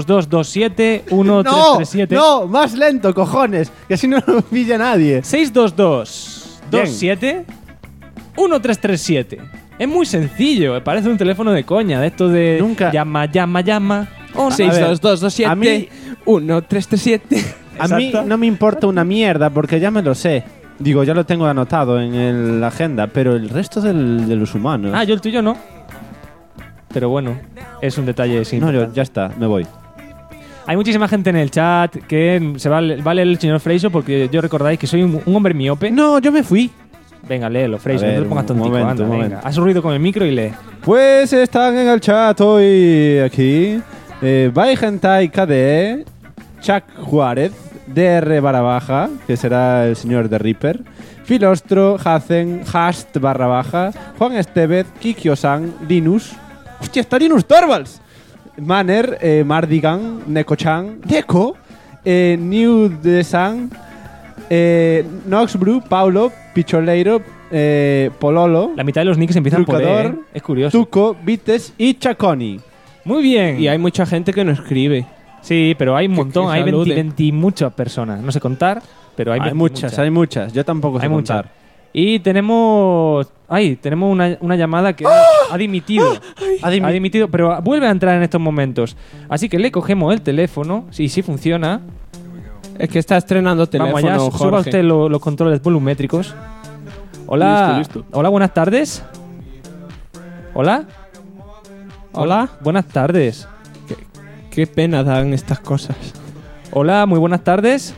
622271337. No, más lento, cojones, que así no lo pilla nadie. 622271337. Es muy sencillo, parece un teléfono de coña, de esto de Nunca. llama. Oh, 622271337. A mí no me importa una mierda porque ya me lo sé. Digo, ya lo tengo anotado en la agenda, pero el resto de los humanos... yo el tuyo no. Pero bueno, es un detalle sin No, importancia. ya está, me voy. Hay muchísima gente en el chat que va a leer el señor Freiso porque yo recordáis que soy un hombre miope. No, yo me fui. Venga, léelo, Freiso, A ver, no te pongas un tontico, momento, anda, un venga. momento. Haz ruido con el micro y lee. Pues están en el chat hoy aquí. Baigentai KDE, Chuck Juárez, DR barra baja, que será el señor de Reaper, Filostro, Hazen, Hast barra baja, Juan Estevez, Kikyo-san, Linus. ¡Hostia, está Linus Torvalds! Manner, Mardigan, Neko-chan, Neko, New Desan, Noxbrew, Paulo, Picholeiro, Pololo. La mitad de los nicks empiezan por Trucador, E, ¿eh? Es curioso. Tuco, Vites y Chaconi. Muy bien. Y hay mucha gente que nos escribe. Sí, pero hay un montón, que hay 20 salude. muchas personas. No sé contar, pero hay 20 Hay muchas. Yo tampoco sé Hay muchas. contar. Y tenemos una llamada que ha dimitido. Ha dimitido, pero vuelve a entrar en estos momentos. Así que le cogemos el teléfono, sí funciona. Es que está estrenando teléfono, Vamos allá, suba Jorge. usted los controles volumétricos. Hola. Listo. Hola, buenas tardes. Hola. Hola. Buenas tardes. Qué pena dan estas cosas. Hola, muy buenas tardes.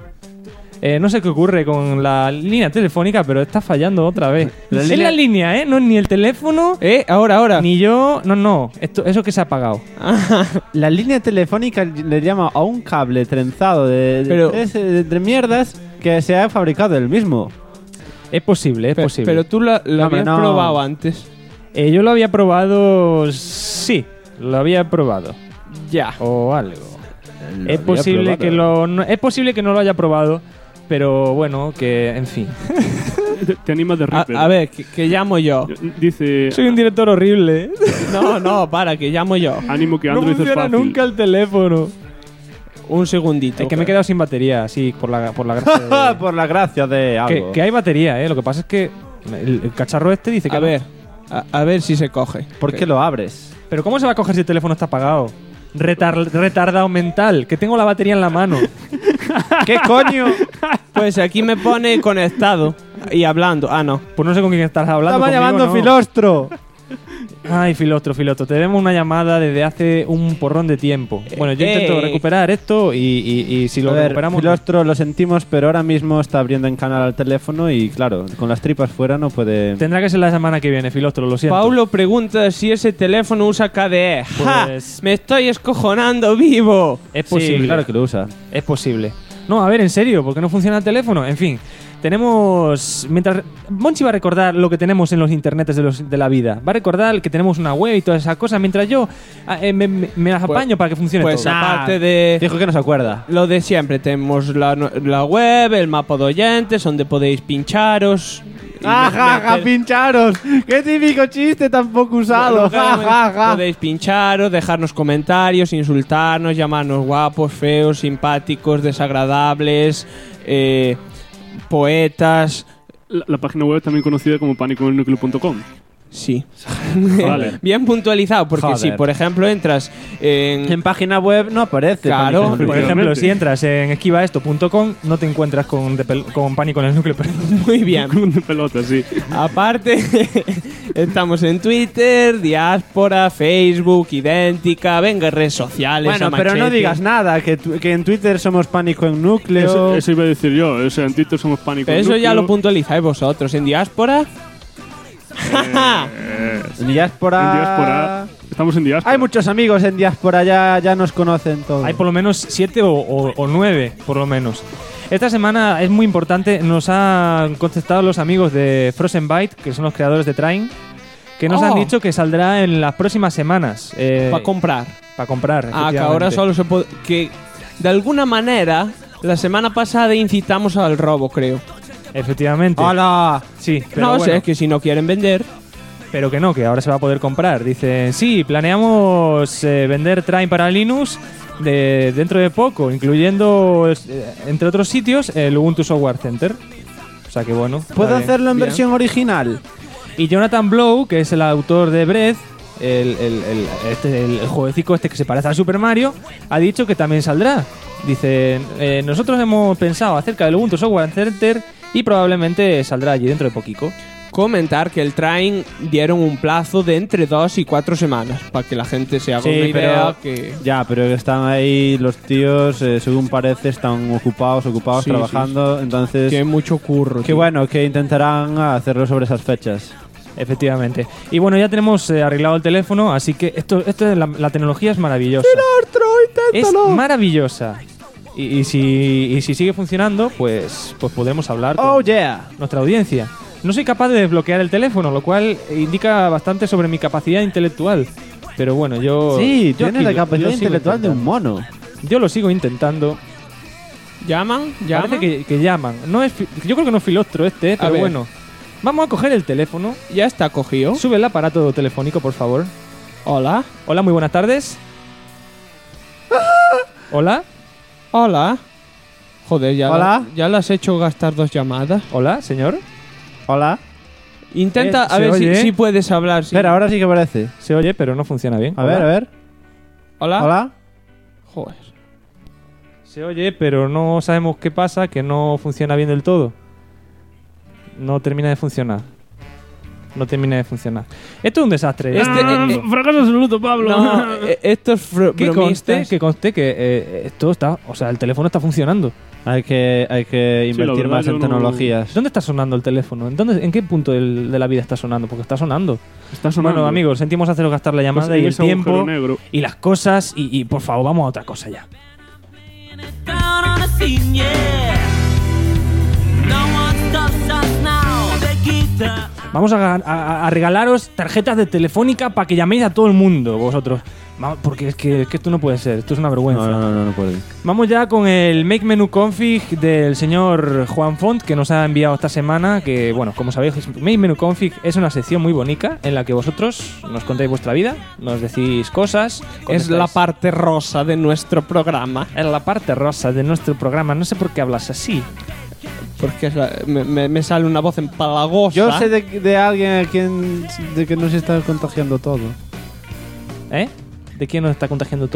No sé qué ocurre con la línea telefónica, pero está fallando otra vez. Es la línea, ¿eh? No es ni el teléfono. Ahora. Ni yo. No. Eso que se ha apagado. La línea telefónica le llama a un cable trenzado de mierdas que se ha fabricado él mismo. Es posible, es posible. Pero tú lo habías probado antes. Yo lo había probado. Sí, lo había probado. Ya. O algo. Es posible que no lo haya probado, pero bueno, que en fin. Te animas de Reaper. A ver, que llamo yo. Dice... Soy un director horrible. No, que llamo yo. Ánimo que No Android es funciona fácil. nunca el teléfono. Un segundito. Es que me he quedado sin batería, sí, por la gracia de... Por la gracia de algo. que hay batería, Lo que pasa es que el cacharro este dice que A ver, a ver si se coge. ¿Por qué lo abres? Pero ¿cómo se va a coger si el teléfono está apagado? Retardado mental, que tengo la batería en la mano. ¿Qué coño? Pues aquí me pone conectado. Y hablando. Ah, no. Pues no sé con quién estás hablando. Estaba conmigo, llamando ¿no? Filostro. Ay, Filostro. Te debemos una llamada desde hace un porrón de tiempo. Bueno, yo intento recuperar esto y si lo A ver, recuperamos... Filostro, lo sentimos, pero ahora mismo está abriendo en canal al teléfono y claro, con las tripas fuera no puede... Tendrá que ser la semana que viene, Filostro, lo siento. Paulo pregunta si ese teléfono usa KDE. Pues- ¡Ja! ¡Me estoy escojonando vivo! Es posible. Sí, claro que lo usa. Es posible. No, a ver, en serio, ¿por qué no funciona el teléfono? En fin, tenemos... Mientras Monchi va a recordar lo que tenemos en los internets de la vida. Va a recordar que tenemos una web y todas esas cosas, mientras yo me las apaño para que funcione Pues todo. aparte de... Dijo que no se acuerda. Lo de siempre, tenemos la web, el mapa de oyentes, donde podéis pincharos. y meter- pincharos! ¡Qué típico chiste tan poco usado! Podéis pincharos, dejarnos comentarios, insultarnos, llamarnos guapos, feos, simpáticos, desagradables, poetas. La página web también conocida como pánicoenelnucleo.com. Sí. Vale. Bien puntualizado, porque Joder. si, por ejemplo, entras En página web no aparece. Claro, Pánico en el Por Núcleo. ejemplo, si entras en esquivaesto.com, no te encuentras con Pánico en el Núcleo. Muy bien. Con una pelota, sí. Aparte, estamos en Twitter, Diáspora, Facebook, Idéntica, venga, redes sociales. Bueno, a pero no machete. digas nada, que en Twitter somos Pánico en Núcleo. Eso iba a decir yo. O sea, en Twitter somos Pánico Pero en eso ya Núcleo. lo puntualizáis vosotros. En Diáspora, En Diáspora. En Diáspora. Estamos en Diáspora. Hay muchos amigos en Diáspora, ya nos conocen todos. Hay por lo menos 7 o 9, por lo menos. Esta semana es muy importante, nos han contestado los amigos de Frozen Byte, que son los creadores de Train, que nos han dicho que saldrá en las próximas semanas. para comprar. Para comprar, Ah, que ahora efectivamente. solo se puede. Que de alguna manera, la semana pasada incitamos al robo, creo. Efectivamente. ¡Hola! Sí, pero No bueno, sé, es que si no quieren vender. pero que no, que ahora se va a poder comprar. Dicen, sí, planeamos vender Train para Linux dentro de poco, incluyendo, entre otros sitios, el Ubuntu Software Center. O sea que bueno. ¿Puedo está bien. hacerlo en Bien. versión original? Y Jonathan Blow, que es el autor de Breath, el jueguecito este que se parece a Super Mario, ha dicho que también saldrá. Dice, nosotros hemos pensado acerca del Ubuntu Software Center y probablemente saldrá allí dentro de poquito. Comentar que el Train dieron un plazo de entre 2 y 4 semanas para que la gente se haga una idea que... Ya, pero están ahí los tíos, según parece, están ocupados Sí, trabajando, entonces... Que hay mucho curro. Qué tío. bueno, que intentarán hacerlo sobre esas fechas. Efectivamente. Y bueno, ya tenemos arreglado el teléfono, así que esto es la tecnología es maravillosa. Es maravillosa. Y si sigue funcionando, pues podremos hablar con ¡Oh, yeah! nuestra audiencia. No soy capaz de desbloquear el teléfono, lo cual indica bastante sobre mi capacidad intelectual. Pero bueno, yo... Sí, yo tiene aquí la lo- capacidad yo sigo intelectual de un intentando. mono. Yo lo sigo intentando. ¿Llaman? Parece que llaman. No es yo creo que no es Filostro este, pero ver. bueno. Vamos a coger el teléfono. Ya está cogido. Sube el aparato telefónico, por favor. Hola. Hola, muy buenas tardes. Hola. Hola. Joder, Hola. ya le has hecho gastar 2 llamadas. Hola, señor. Hola. Intenta a ¿se ver oye? si puedes hablar. sí. Espera, ahora sí que parece. Se oye, pero no funciona bien. A ver, Hola. a ver. Hola. Hola. Joder. Se oye, pero no sabemos qué pasa, que no funciona bien del todo. No termina de funcionar. No termina de funcionar. Esto es un desastre. Fracaso absoluto, Pablo. No, esto es que bromistas. conste que esto está... O sea, el teléfono está funcionando. Hay que Sí, la invertir verdad, más yo en no- tecnologías. ¿Dónde está sonando el teléfono? ¿En qué punto de la vida está sonando? Porque está sonando. Está sonando. Bueno, amigos, sentimos haceros gastar la llamada Pues en y el ese agujero tiempo negro. y las cosas y por favor, vamos a otra cosa ya. Vamos a regalaros tarjetas de Telefónica para que llaméis a todo el mundo, vosotros. Porque es que esto no puede ser, esto es una vergüenza. No puede. Vamos ya con el Make Menu Config del señor Juan Font, que nos ha enviado esta semana, que, bueno, como sabéis, Make Menu Config es una sección muy bonita en la que vosotros nos contáis vuestra vida, nos decís cosas. Es la parte rosa de nuestro programa. Es la parte rosa de nuestro programa. No sé por qué hablas así. Porque me sale una voz empalagosa. Yo sé de alguien de que nos está contagiando todo. ¿Eh? ¿De quién nos está contagiando todo?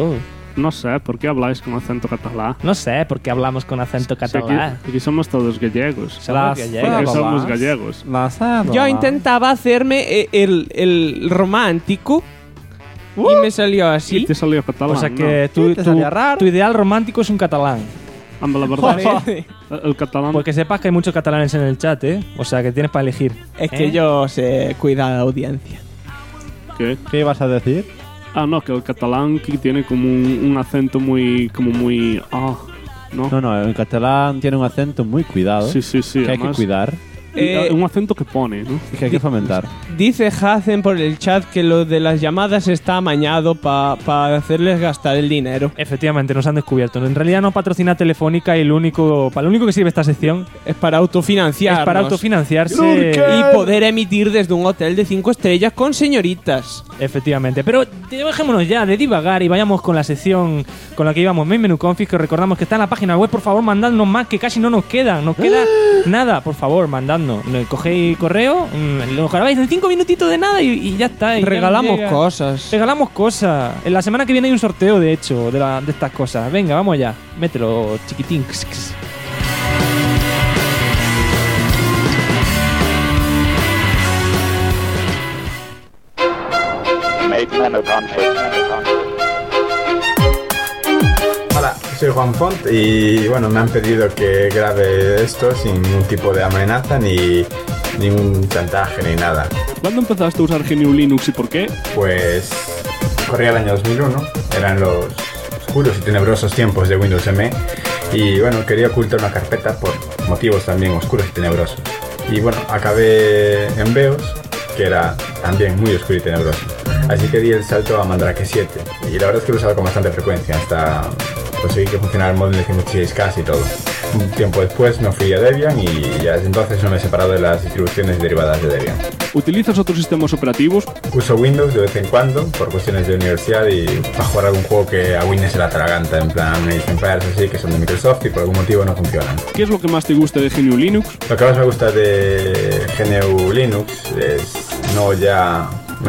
No sé, ¿por qué habláis con acento catalán? No sé por qué hablamos con acento catalán. Aquí somos todos gallegos. Somos gallegos. Porque somos gallegos. Yo intentaba hacerme el romántico y me salió así. Y te salió catalán. O sea que ¿no? tu ideal romántico es un catalán. La verdad. El catalán. Porque sepas que hay muchos catalanes en el chat, ¿eh? O sea que tienes para elegir. Es que yo sé cuidar a la audiencia. ¿Qué? ¿Qué ibas a decir? No, que el catalán que tiene como un acento muy... ¿no? No, el catalán tiene un acento muy cuidado. Sí. Que hay que cuidar. Un acento que pone, ¿no? Y que hay que fomentar. Dice Hacen por el chat que lo de las llamadas está amañado para hacerles gastar el dinero. Efectivamente, nos han descubierto. En realidad no patrocina Telefónica y lo único que sirve esta sección es para autofinanciarnos. Es para autofinanciarse y poder emitir desde un hotel de 5 estrellas con señoritas. Efectivamente. Pero dejémonos ya de divagar y vayamos con la sección con la que íbamos, Main Menu Config, que recordamos que está en la página web. Por favor, mandadnos más, que casi no nos queda. Nos queda nada. Por favor, mandadnos. Cogéis correo, lo grabáis en 5 minutitos de nada y ya está. Y regalamos cosas. Regalamos cosas. En la semana que viene hay un sorteo, de hecho, de estas cosas. Venga, vamos ya. Mételo, chiquitín. Hola, soy Juan Font y bueno, me han pedido que grabe esto sin ningún tipo de amenaza ni ningún chantaje ni nada. ¿Cuándo empezaste a usar GNU Linux y por qué? Pues corría el año 2001, eran los oscuros y tenebrosos tiempos de Windows ME y bueno, quería ocultar una carpeta por motivos también oscuros y tenebrosos. Y bueno, acabé en BEOS, que era también muy oscuro y tenebroso. Así que di el salto a Mandrake 7 y la verdad es que lo usaba con bastante frecuencia hasta conseguí que funcionara el módem de 186K y todo. Un tiempo después me fui a Debian y ya desde entonces no me he separado de las distribuciones derivadas de Debian. ¿Utilizas otros sistemas operativos? Uso Windows de vez en cuando por cuestiones de universidad y para jugar algún juego que a Windows se la atraganta, en plan Age of Empires así, que son de Microsoft y por algún motivo no funcionan. ¿Qué es lo que más te gusta de GNU Linux? Lo que más me gusta de GNU Linux es no ya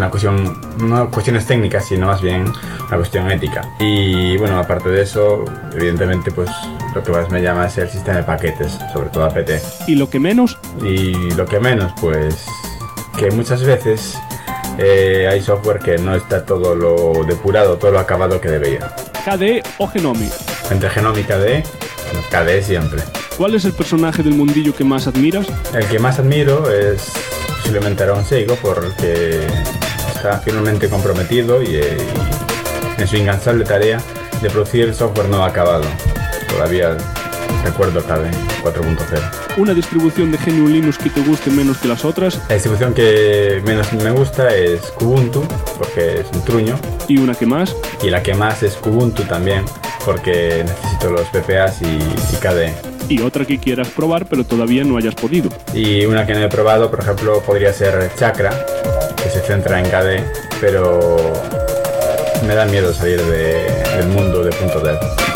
no cuestiones técnicas, sino más bien una cuestión ética. Y bueno, aparte de eso, evidentemente, pues lo que más me llama es el sistema de paquetes, sobre todo apt. ¿Y lo que menos? Y lo que menos, pues que muchas veces hay software que no está todo lo depurado, todo lo acabado que debería. ¿KDE o Genome? Entre Genome y KDE, bueno, KDE siempre. ¿Cuál es el personaje del mundillo que más admiras? El que más admiro es posiblemente Aaron Seigo, porque está firmemente comprometido y en su incansable tarea de producir software no acabado. Todavía recuerdo KDE 4.0. ¿Una distribución de GNU Linux que te guste menos que las otras? La distribución que menos me gusta es Kubuntu, porque es un truño. ¿Y una que más? Y la que más es Kubuntu también, porque necesito los PPAs y KDE. Y otra que quieras probar pero todavía no hayas podido. Y una que no he probado, por ejemplo, podría ser Chakra, que se centra en KDE, pero me da miedo salir del mundo de .dev.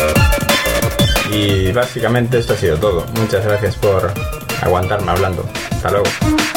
Y básicamente esto ha sido todo. Muchas gracias por aguantarme hablando. Hasta luego.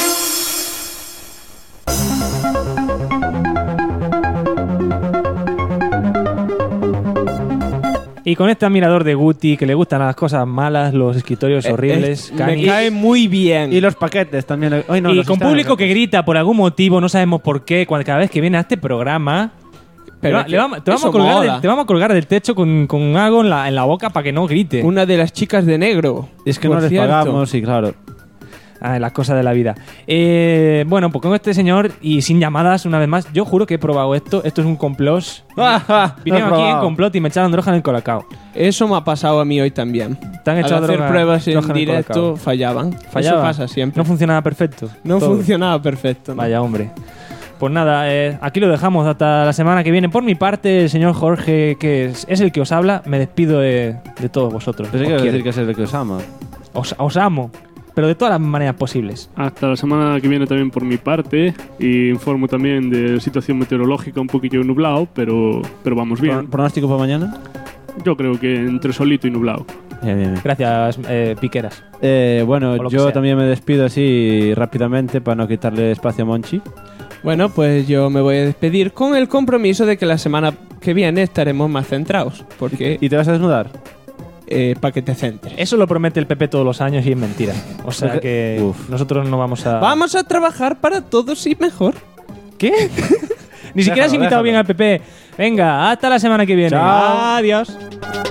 Y con este admirador de Guti, que le gustan las cosas malas, los escritorios horribles, me cae muy bien. Y los paquetes también. Ay, no, y con público que grita por algún motivo, no sabemos por qué, cada vez que viene a este programa. Pero te vamos a colgar del techo con algo en la boca para que no grite. Una de las chicas de negro. Es que no les pagamos y claro. Las cosas de la vida. Bueno, pues con este señor y sin llamadas, una vez más, yo juro que he probado esto. Esto es un complot. Vinieron aquí en complot y me echaron droga en el colacao. Eso me ha pasado a mí hoy también. ¿Te han echado Al hacer pruebas en droga directo fallaban. Eso pasa siempre. No funcionaba perfecto. No funcionaba perfecto. ¿no? Vaya, hombre. Pues nada, aquí lo dejamos hasta la semana que viene. Por mi parte, el señor Jorge, que es el que os habla, me despido de todos vosotros. Pero quiero decir que es el que os ama. Os amo, pero de todas las maneras posibles. Hasta la semana que viene también por mi parte. Y informo también de situación meteorológica un poquillo nublado, pero vamos bien. ¿Pronóstico para mañana? Yo creo que entre solito y nublado. Bien. Gracias, Piqueras. Bueno, yo también me despido así rápidamente para no quitarle espacio a Monchi. Bueno, pues yo me voy a despedir con el compromiso de que la semana que viene estaremos más centrados. Porque ¿Y te vas a desnudar? Para que te centres. Eso lo promete el PP todos los años y es mentira. O sea que nosotros no vamos a... Vamos a trabajar para todos y mejor. ¿Qué? Ni siquiera has invitado bien al PP. Venga, hasta la semana que viene. Chao. Adiós.